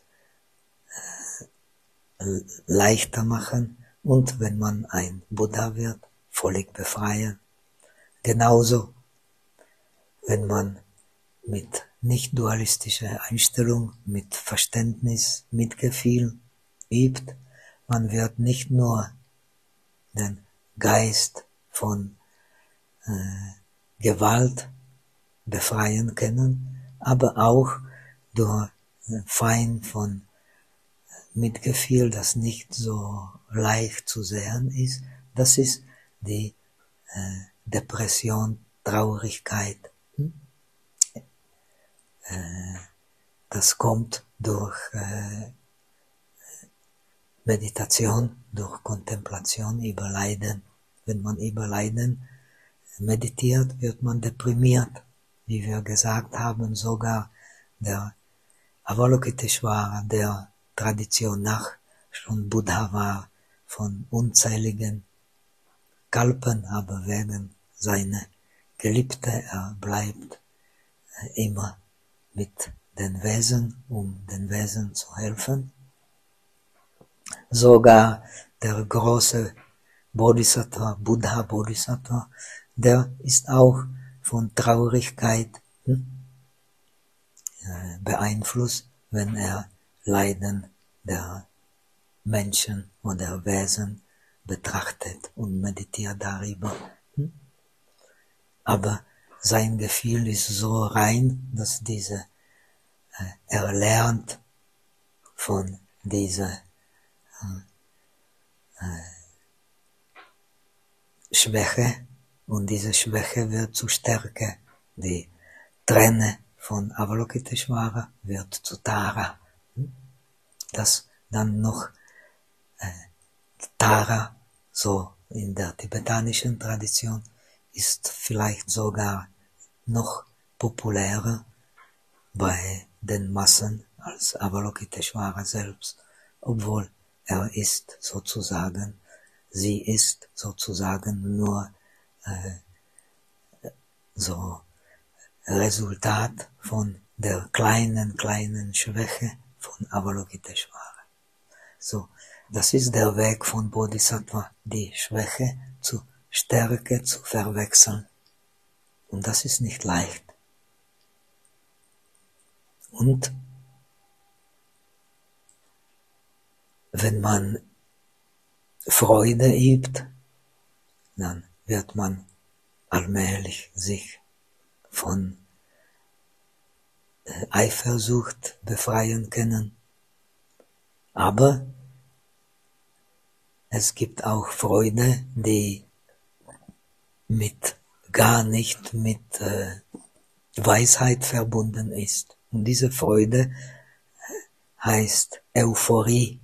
Speaker 1: leichter machen und wenn man ein Buddha wird, völlig befreien. Genauso, wenn man mit nicht-dualistischer Einstellung, mit Verständnis, Mitgefühl übt, man wird nicht nur den Geist von Gewalt befreien können, aber auch durch Feind von Mitgefühl, das nicht so leicht zu sehen ist. Das ist die Depression, Traurigkeit. Das kommt durch Meditation, durch Kontemplation über Leiden. Wenn man über Leiden meditiert, wird man deprimiert. Wie wir gesagt haben, sogar der Avalokiteshvara, der Tradition nach schon Buddha war, von unzähligen Kalpen, aber wegen seiner Geliebte, er bleibt immer mit den Wesen, um den Wesen zu helfen. Sogar der große Bodhisattva, Buddha Bodhisattva, der ist auch von Traurigkeit beeinflusst, wenn er Leiden der Menschen oder Wesen betrachtet und meditiert darüber. Aber sein Gefühl ist so rein, dass er lernt von dieser Schwäche und diese Schwäche wird zu Stärke. Die Träne von Avalokiteshvara wird zu Tara. Das dann noch Tara, so in der tibetanischen Tradition, ist vielleicht sogar noch populärer bei den Massen als Avalokiteshvara selbst, obwohl sie ist sozusagen nur so Resultat von der kleinen Schwäche von Avalokiteshvara. So, das ist der Weg von Bodhisattva, die Schwäche zu Stärke zu verwechseln. Und das ist nicht leicht. Und wenn man Freude übt, dann wird man allmählich sich von Eifersucht befreien können. Aber es gibt auch Freude, die gar nicht mit Weisheit verbunden ist. Und diese Freude heißt Euphorie.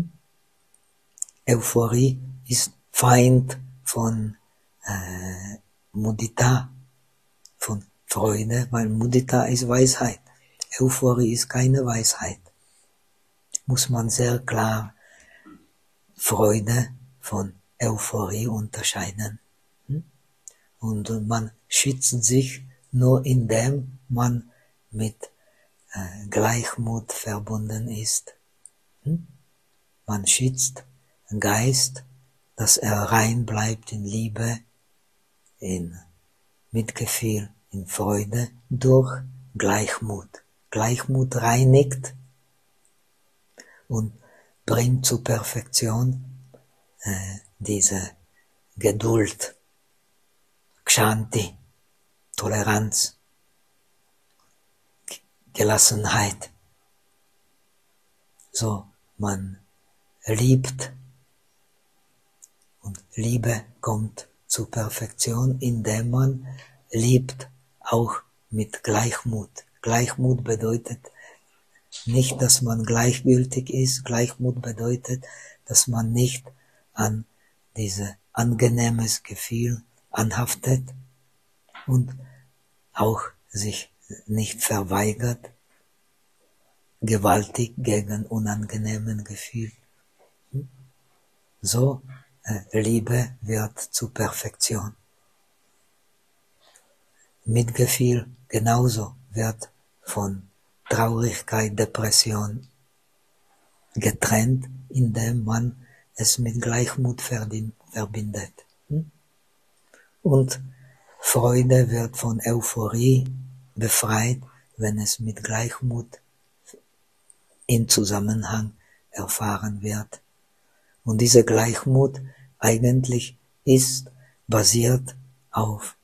Speaker 1: Euphorie ist Feind von Mudita, von Freude, weil Mudita ist Weisheit. Euphorie ist keine Weisheit. Muss man sehr klar Freude von Euphorie unterscheiden. Und man schützt sich nur indem man mit Gleichmut verbunden ist. Man schützt den Geist, dass er rein bleibt in Liebe, in Mitgefühl, in Freude durch Gleichmut. Gleichmut reinigt und bringt zur Perfektion diese Geduld, Kshanti, Toleranz, Gelassenheit. So, man liebt und Liebe kommt zur Perfektion, indem man liebt, auch mit Gleichmut. Gleichmut bedeutet nicht, dass man gleichgültig ist. Gleichmut bedeutet, dass man nicht an dieses angenehmes Gefühl anhaftet und auch sich nicht verweigert, gewaltig gegen unangenehmen Gefühl. So, Liebe wird zur Perfektion. Mitgefühl genauso wird von Traurigkeit, Depression getrennt, indem man es mit Gleichmut verbindet. Und Freude wird von Euphorie befreit, wenn es mit Gleichmut in Zusammenhang erfahren wird. Und diese Gleichmut eigentlich ist basiert auf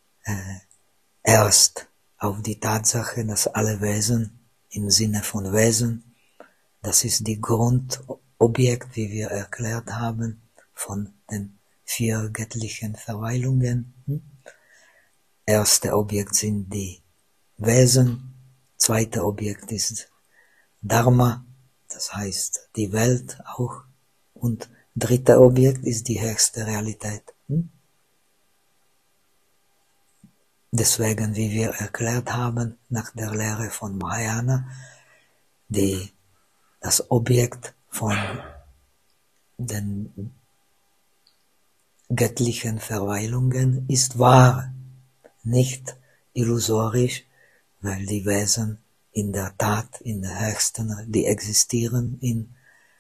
Speaker 1: erst auf die Tatsache, dass alle Wesen im Sinne von Wesen, das ist die Grundobjekt, wie wir erklärt haben, von den 4 göttlichen Verweilungen. Erste Objekt sind die Wesen, zweite Objekt ist Dharma, das heißt die Welt auch, und dritte Objekt ist die höchste Realität. Deswegen, wie wir erklärt haben, nach der Lehre von Mahayana, das Objekt von den göttlichen Verweilungen ist wahr, nicht illusorisch, weil die Wesen in der Tat, in der höchsten, die existieren in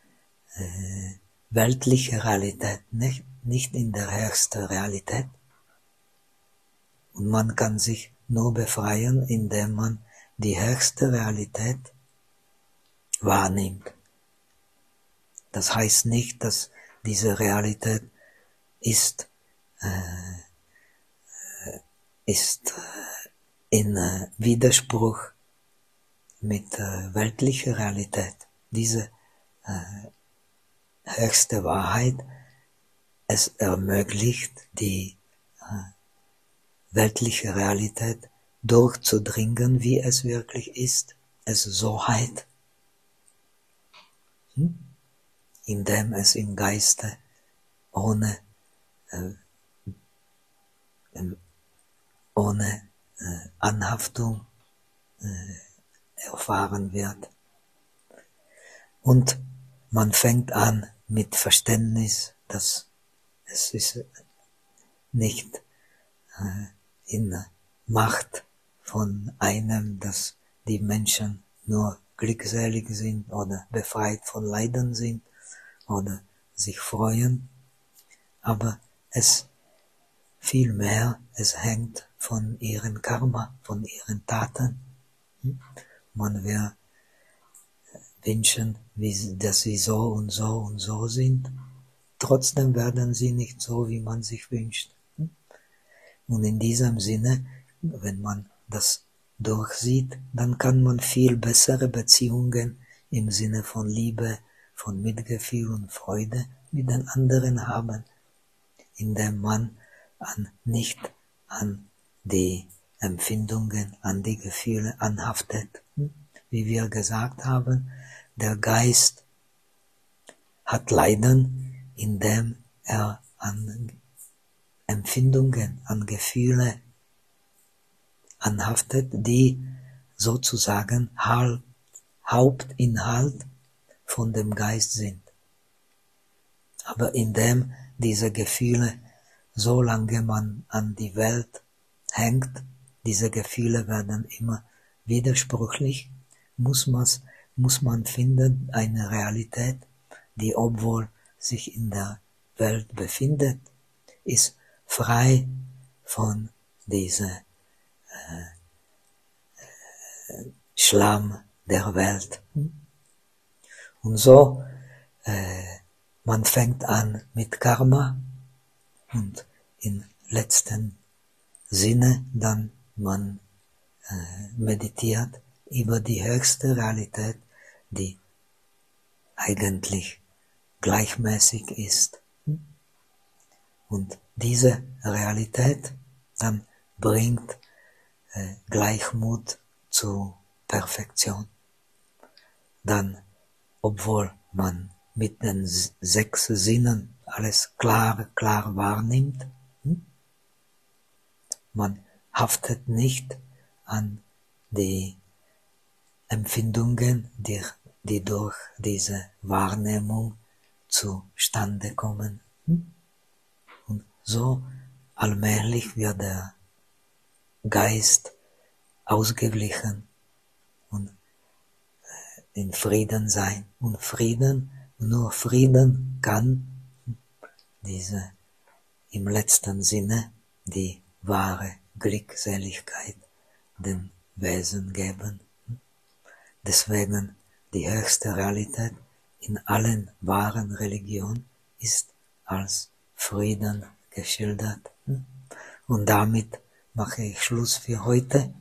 Speaker 1: weltlicher Realität, nicht in der höchsten Realität. Und man kann sich nur befreien, indem man die höchste Realität wahrnimmt. Das heißt nicht, dass diese Realität ist in Widerspruch mit weltlicher Realität. Diese höchste Wahrheit, es ermöglicht die weltliche Realität durchzudringen, wie es wirklich ist, es Soheit, indem es im Geiste ohne Anhaftung erfahren wird. Und man fängt an mit Verständnis, dass es ist nicht in Macht von einem, dass die Menschen nur glückselig sind oder befreit von Leiden sind oder sich freuen, aber es vielmehr, es hängt von ihren Karma, von ihren Taten. Man will wünschen, dass sie so und so und so sind, trotzdem werden sie nicht so, wie man sich wünscht. Und in diesem Sinne, wenn man das durchsieht, dann kann man viel bessere Beziehungen im Sinne von Liebe, von Mitgefühl und Freude mit den anderen haben, indem man nicht an die Empfindungen, an die Gefühle anhaftet. Wie wir gesagt haben, der Geist hat Leiden, indem er an Empfindungen, an Gefühle anhaftet, die sozusagen Hauptinhalt von dem Geist sind. Aber indem diese Gefühle, solange man an die Welt hängt, diese Gefühle werden immer widersprüchlich, muss man finden eine Realität, die, obwohl sich in der Welt befindet, ist frei von diesem Schlamm der Welt. Und so, man fängt an mit Karma und im letzten Sinne dann man meditiert über die höchste Realität, die eigentlich gleichmäßig ist. Und diese Realität dann bringt Gleichmut zu Perfektion. Dann, obwohl man mit den 6 Sinnen alles klar wahrnimmt, man haftet nicht an die Empfindungen, die durch diese Wahrnehmung zustande kommen. Und so allmählich wird der Geist ausgeglichen und in Frieden sein. Und nur Frieden kann diese im letzten Sinne die wahre Glückseligkeit den Wesen geben. Deswegen die höchste Realität in allen wahren Religionen ist als Frieden geschildert. Und damit mache ich Schluss für heute.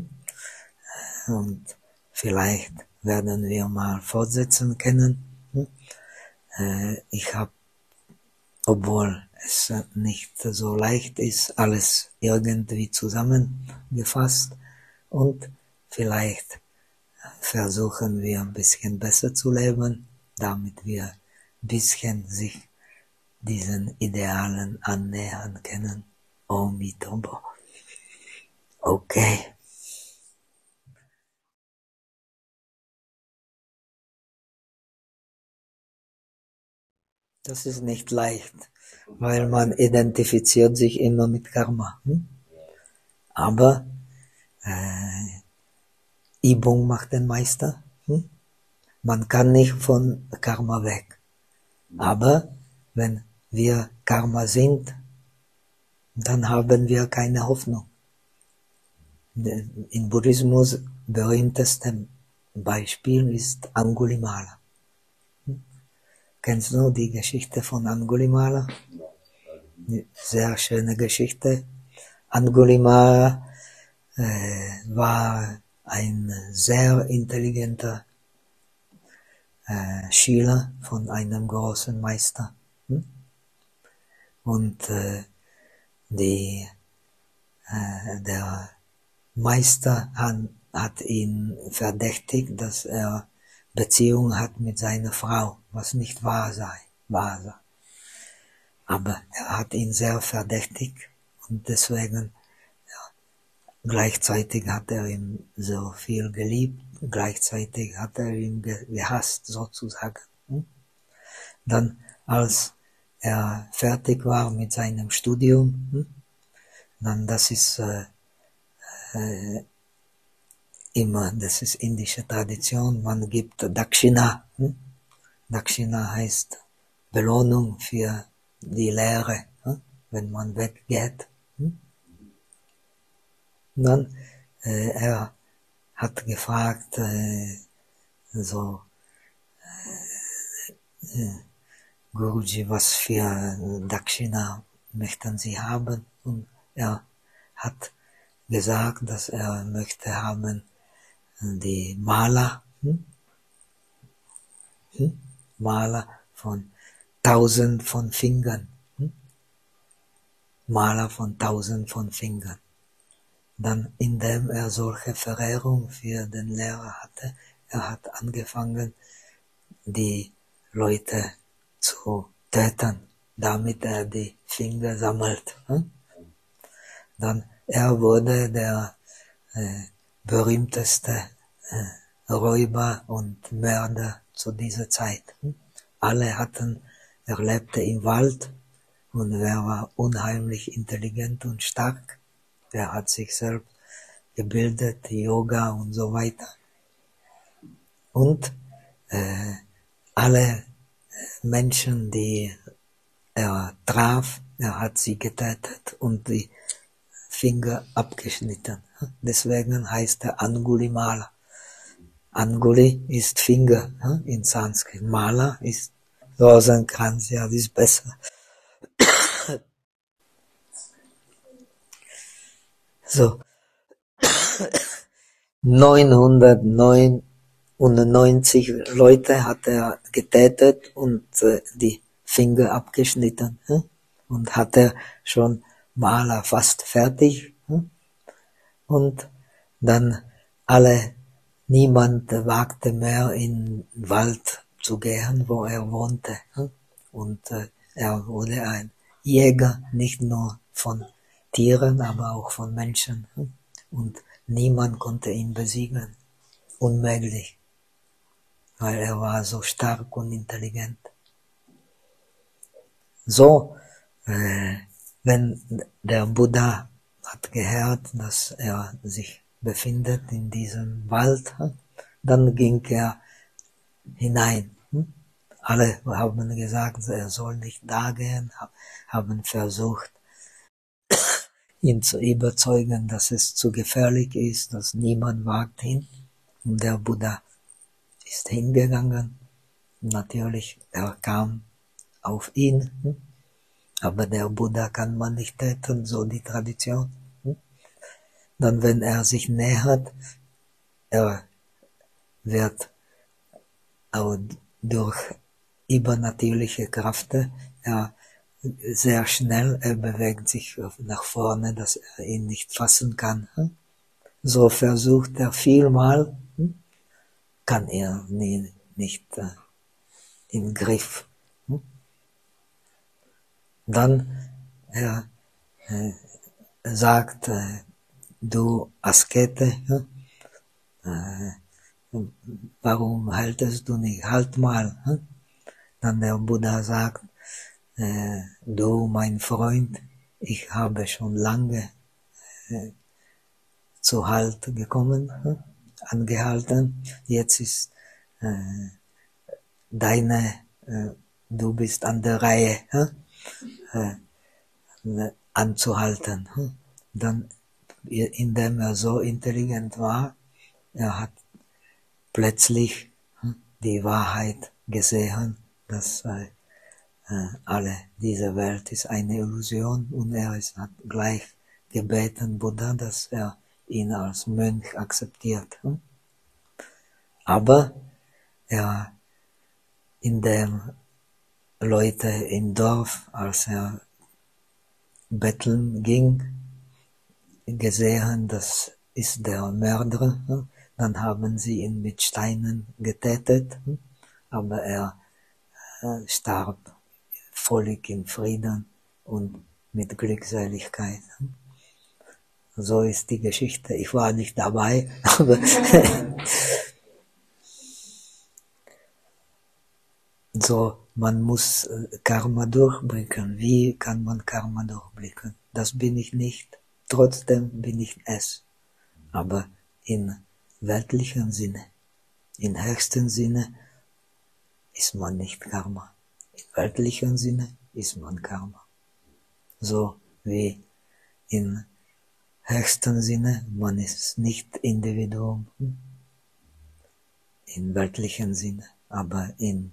Speaker 1: Und vielleicht werden wir mal fortsetzen können. Ich habe, obwohl es nicht so leicht ist, alles irgendwie zusammengefasst. Und vielleicht versuchen wir ein bisschen besser zu leben, damit wir ein bisschen sich diesen Idealen annähern können. Om Tobo. Okay. Das ist nicht leicht, weil man identifiziert sich immer mit Karma. Aber Übung macht den Meister. Man kann nicht von Karma weg. Aber wenn wir Karma sind, dann haben wir keine Hoffnung. Im Buddhismus berühmteste Beispiel ist Angulimala. Kennst du die Geschichte von Angulimala? Sehr schöne Geschichte. Angulimala war ein sehr intelligenter Schüler von einem großen Meister. Und der Meister hat ihn verdächtigt, dass er Beziehung hat mit seiner Frau, was nicht wahr sei. Aber er hat ihn sehr verdächtigt und deswegen gleichzeitig hat er ihn so viel geliebt, gleichzeitig hat er ihn gehasst sozusagen. Dann, als er fertig war mit seinem Studium, dann das ist das ist indische Tradition, man gibt Dakshina. Dakshina heißt Belohnung für die Lehre, wenn man weggeht. Dann er hat gefragt, Guruji, was für Dakshina möchten Sie haben? Und er hat gesagt, dass er möchte haben die Mala, Mala von 1000 von Fingern, Mala von 1000 von Fingern. dann indem er solche Verehrung für den Lehrer hatte, er hat angefangen, die Leute zu töten, damit er die Finger sammelt. Dann er wurde der berühmteste Räuber und Mörder zu dieser Zeit. Er lebte im Wald und er war unheimlich intelligent und stark. Er hat sich selbst gebildet, Yoga und so weiter. Und alle Menschen, die er traf, er hat sie getötet und die Finger abgeschnitten. Deswegen heißt er Angulimala. Anguli ist Finger in Sanskrit. Mala ist Rosenkranz, ja, das ist besser. So, 999 Leute hat er getötet und die Finger abgeschnitten. Und hat er schon Maler fast fertig. Und dann niemand wagte mehr in den Wald zu gehen, wo er wohnte. Und er wurde ein Jäger, nicht nur von Tieren, aber auch von Menschen. Und niemand konnte ihn besiegen. Unmöglich, weil er war so stark und intelligent. So, wenn der Buddha hat gehört, dass er sich befindet in diesem Wald, dann ging er hinein. Alle haben gesagt, er soll nicht da gehen, haben versucht, ihn zu überzeugen, dass es zu gefährlich ist, dass niemand wagt hin. Und der Buddha ist hingegangen. Natürlich, er kam auf ihn. Aber der Buddha kann man nicht töten, so die Tradition. Dann, wenn er sich nähert, er wird auch durch übernatürliche Kräfte, sehr schnell, er bewegt sich nach vorne, dass er ihn nicht fassen kann. So versucht er vielmal, kann er nicht im Griff. Dann er sagt, du Askete, warum haltest du nicht? Halt mal. Dann der Buddha sagt, du mein Freund, ich habe schon lange zu Halt gekommen, angehalten. Jetzt ist du bist an der Reihe, anzuhalten. Dann, indem er so intelligent war, er hat plötzlich die Wahrheit gesehen, dass diese Welt ist eine Illusion, und er hat gleich gebeten Buddha, dass er ihn als Mönch akzeptiert. Aber indem Leute im Dorf, als er betteln ging, gesehen, das ist der Mörder, dann haben sie ihn mit Steinen getötet, aber er starb völlig in Frieden und mit Glückseligkeit. So ist die Geschichte. Ich war nicht dabei, aber so, man muss Karma durchblicken. Wie kann man Karma durchblicken? Das bin ich nicht. Trotzdem bin ich es. Aber in weltlichem Sinne, in höchsten Sinne ist man nicht Karma. In weltlichem Sinne ist man Karma. So wie in höchsten Sinne, man ist nicht Individuum. In weltlichem Sinne, aber in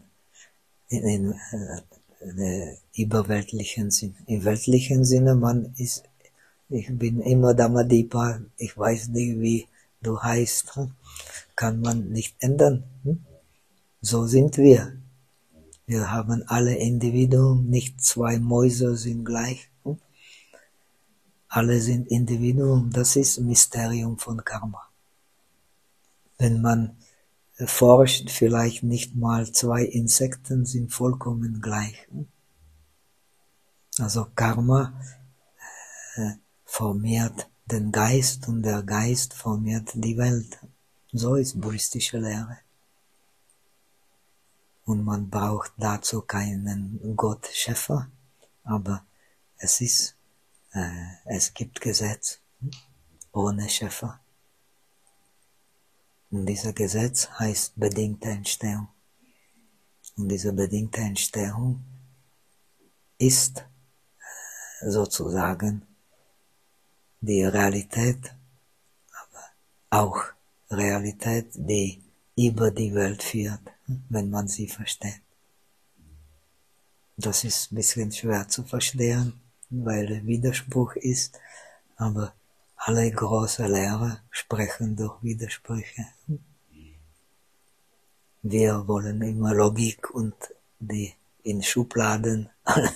Speaker 1: überweltlichen Sinn. Im weltlichen Sinne, ich bin immer Dhamadipa, ich weiß nicht, wie du heißt, kann man nicht ändern. So sind wir. Wir haben alle Individuen, nicht zwei Mäuse sind gleich. alle sind Individuum, das ist Mysterium von Karma. Wenn man forscht, vielleicht nicht mal 2 Insekten sind vollkommen gleich. Also Karma formiert den Geist und der Geist formiert die Welt. So ist buddhistische Lehre. Und man braucht dazu keinen Gott-Schöpfer, aber es gibt Gesetz ohne Schöpfer. Und dieser Gesetz heißt bedingte Entstehung. Und diese bedingte Entstehung ist sozusagen die Realität, aber auch Realität, die über die Welt führt, wenn man sie versteht. Das ist ein bisschen schwer zu verstehen, weil Widerspruch ist, aber alle großen Lehrer sprechen durch Widersprüche. Wir wollen immer Logik und die in Schubladen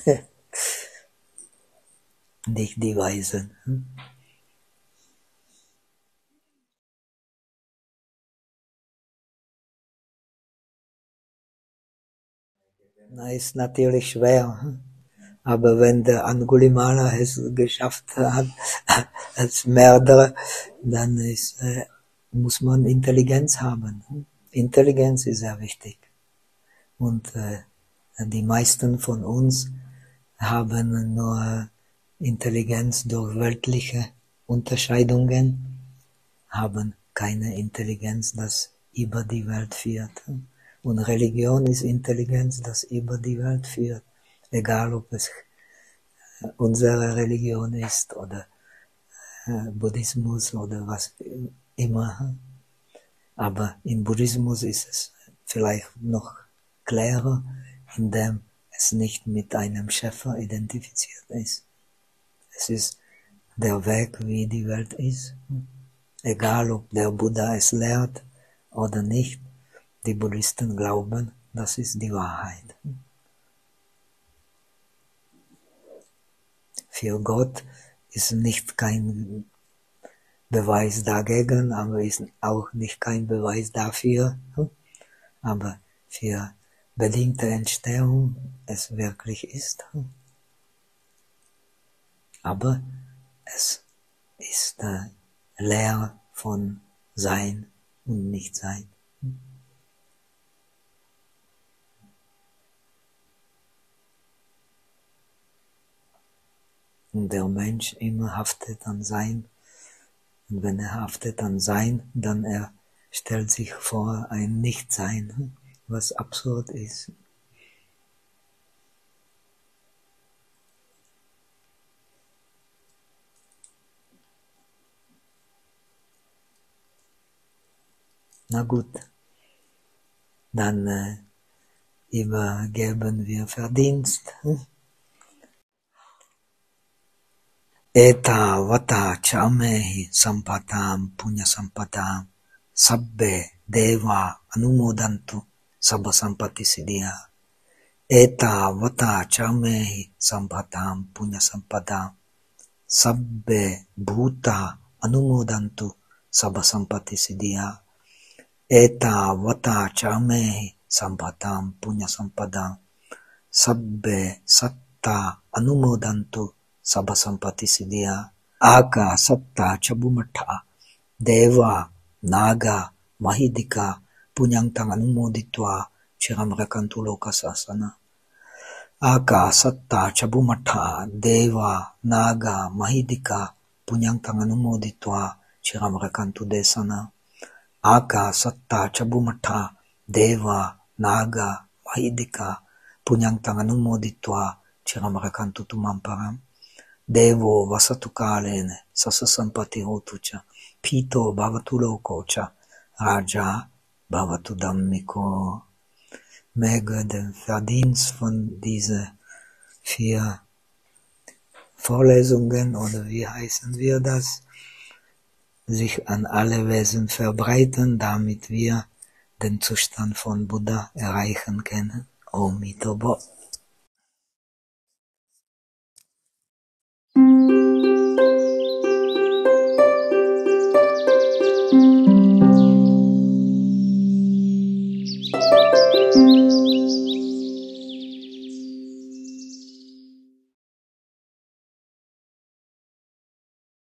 Speaker 1: nicht die Weisen. Na, ist natürlich schwer. Aber wenn der Angulimala es geschafft hat als Mörder, dann muss man Intelligenz haben. Intelligenz ist sehr wichtig. Und die meisten von uns haben nur Intelligenz durch weltliche Unterscheidungen, haben keine Intelligenz, das über die Welt führt. Und Religion ist Intelligenz, das über die Welt führt. Egal, ob es unsere Religion ist oder Buddhismus oder was immer. Aber im Buddhismus ist es vielleicht noch klarer, indem es nicht mit einem Schöpfer identifiziert ist. Es ist der Weg, wie die Welt ist. Egal, ob der Buddha es lehrt oder nicht, die Buddhisten glauben, das ist die Wahrheit. Für Gott ist nicht kein Beweis dagegen, aber ist auch nicht kein Beweis dafür. Aber für bedingte Entstehung es wirklich ist. Aber es ist leer von Sein und Nichtsein. Und der Mensch immer haftet an Sein. Und wenn er haftet an Sein, dann er stellt sich vor ein Nichtsein, was absurd ist. Na gut, dann übergeben wir Verdienst. Eta vata chamehi sampatam punya sampatam sabbe deva anumodantu sabba sampatti siddhya. Eta vata chamehi sampatam punya sampatam sabbe bhuta anumodantu sabba sampatti siddhya. Eta vata chamehi sampatam punya sampatam sabbe satta anumodantu sabba sampatti siddhya. Aka satta chabumatha deva naga mahidika punyang tang anumoditva chiram rakantu lokasasana. Aka satta chabumatha deva naga mahidika punyang tang anumoditva chiram rakantu desana. Aka satta chabumatha deva naga mahidika punyang tang anumoditva chiram rakantu tumamparam. Devo vasatu kalene sasa sampati hotucha pito bhavatu lokocha raja bhavatu dhammiko. Möge der Verdienst von diesen 4 Vorlesungen, oder wie heißen wir das, sich an alle Wesen verbreiten, damit wir den Zustand von Buddha erreichen können. Om Mito Bo.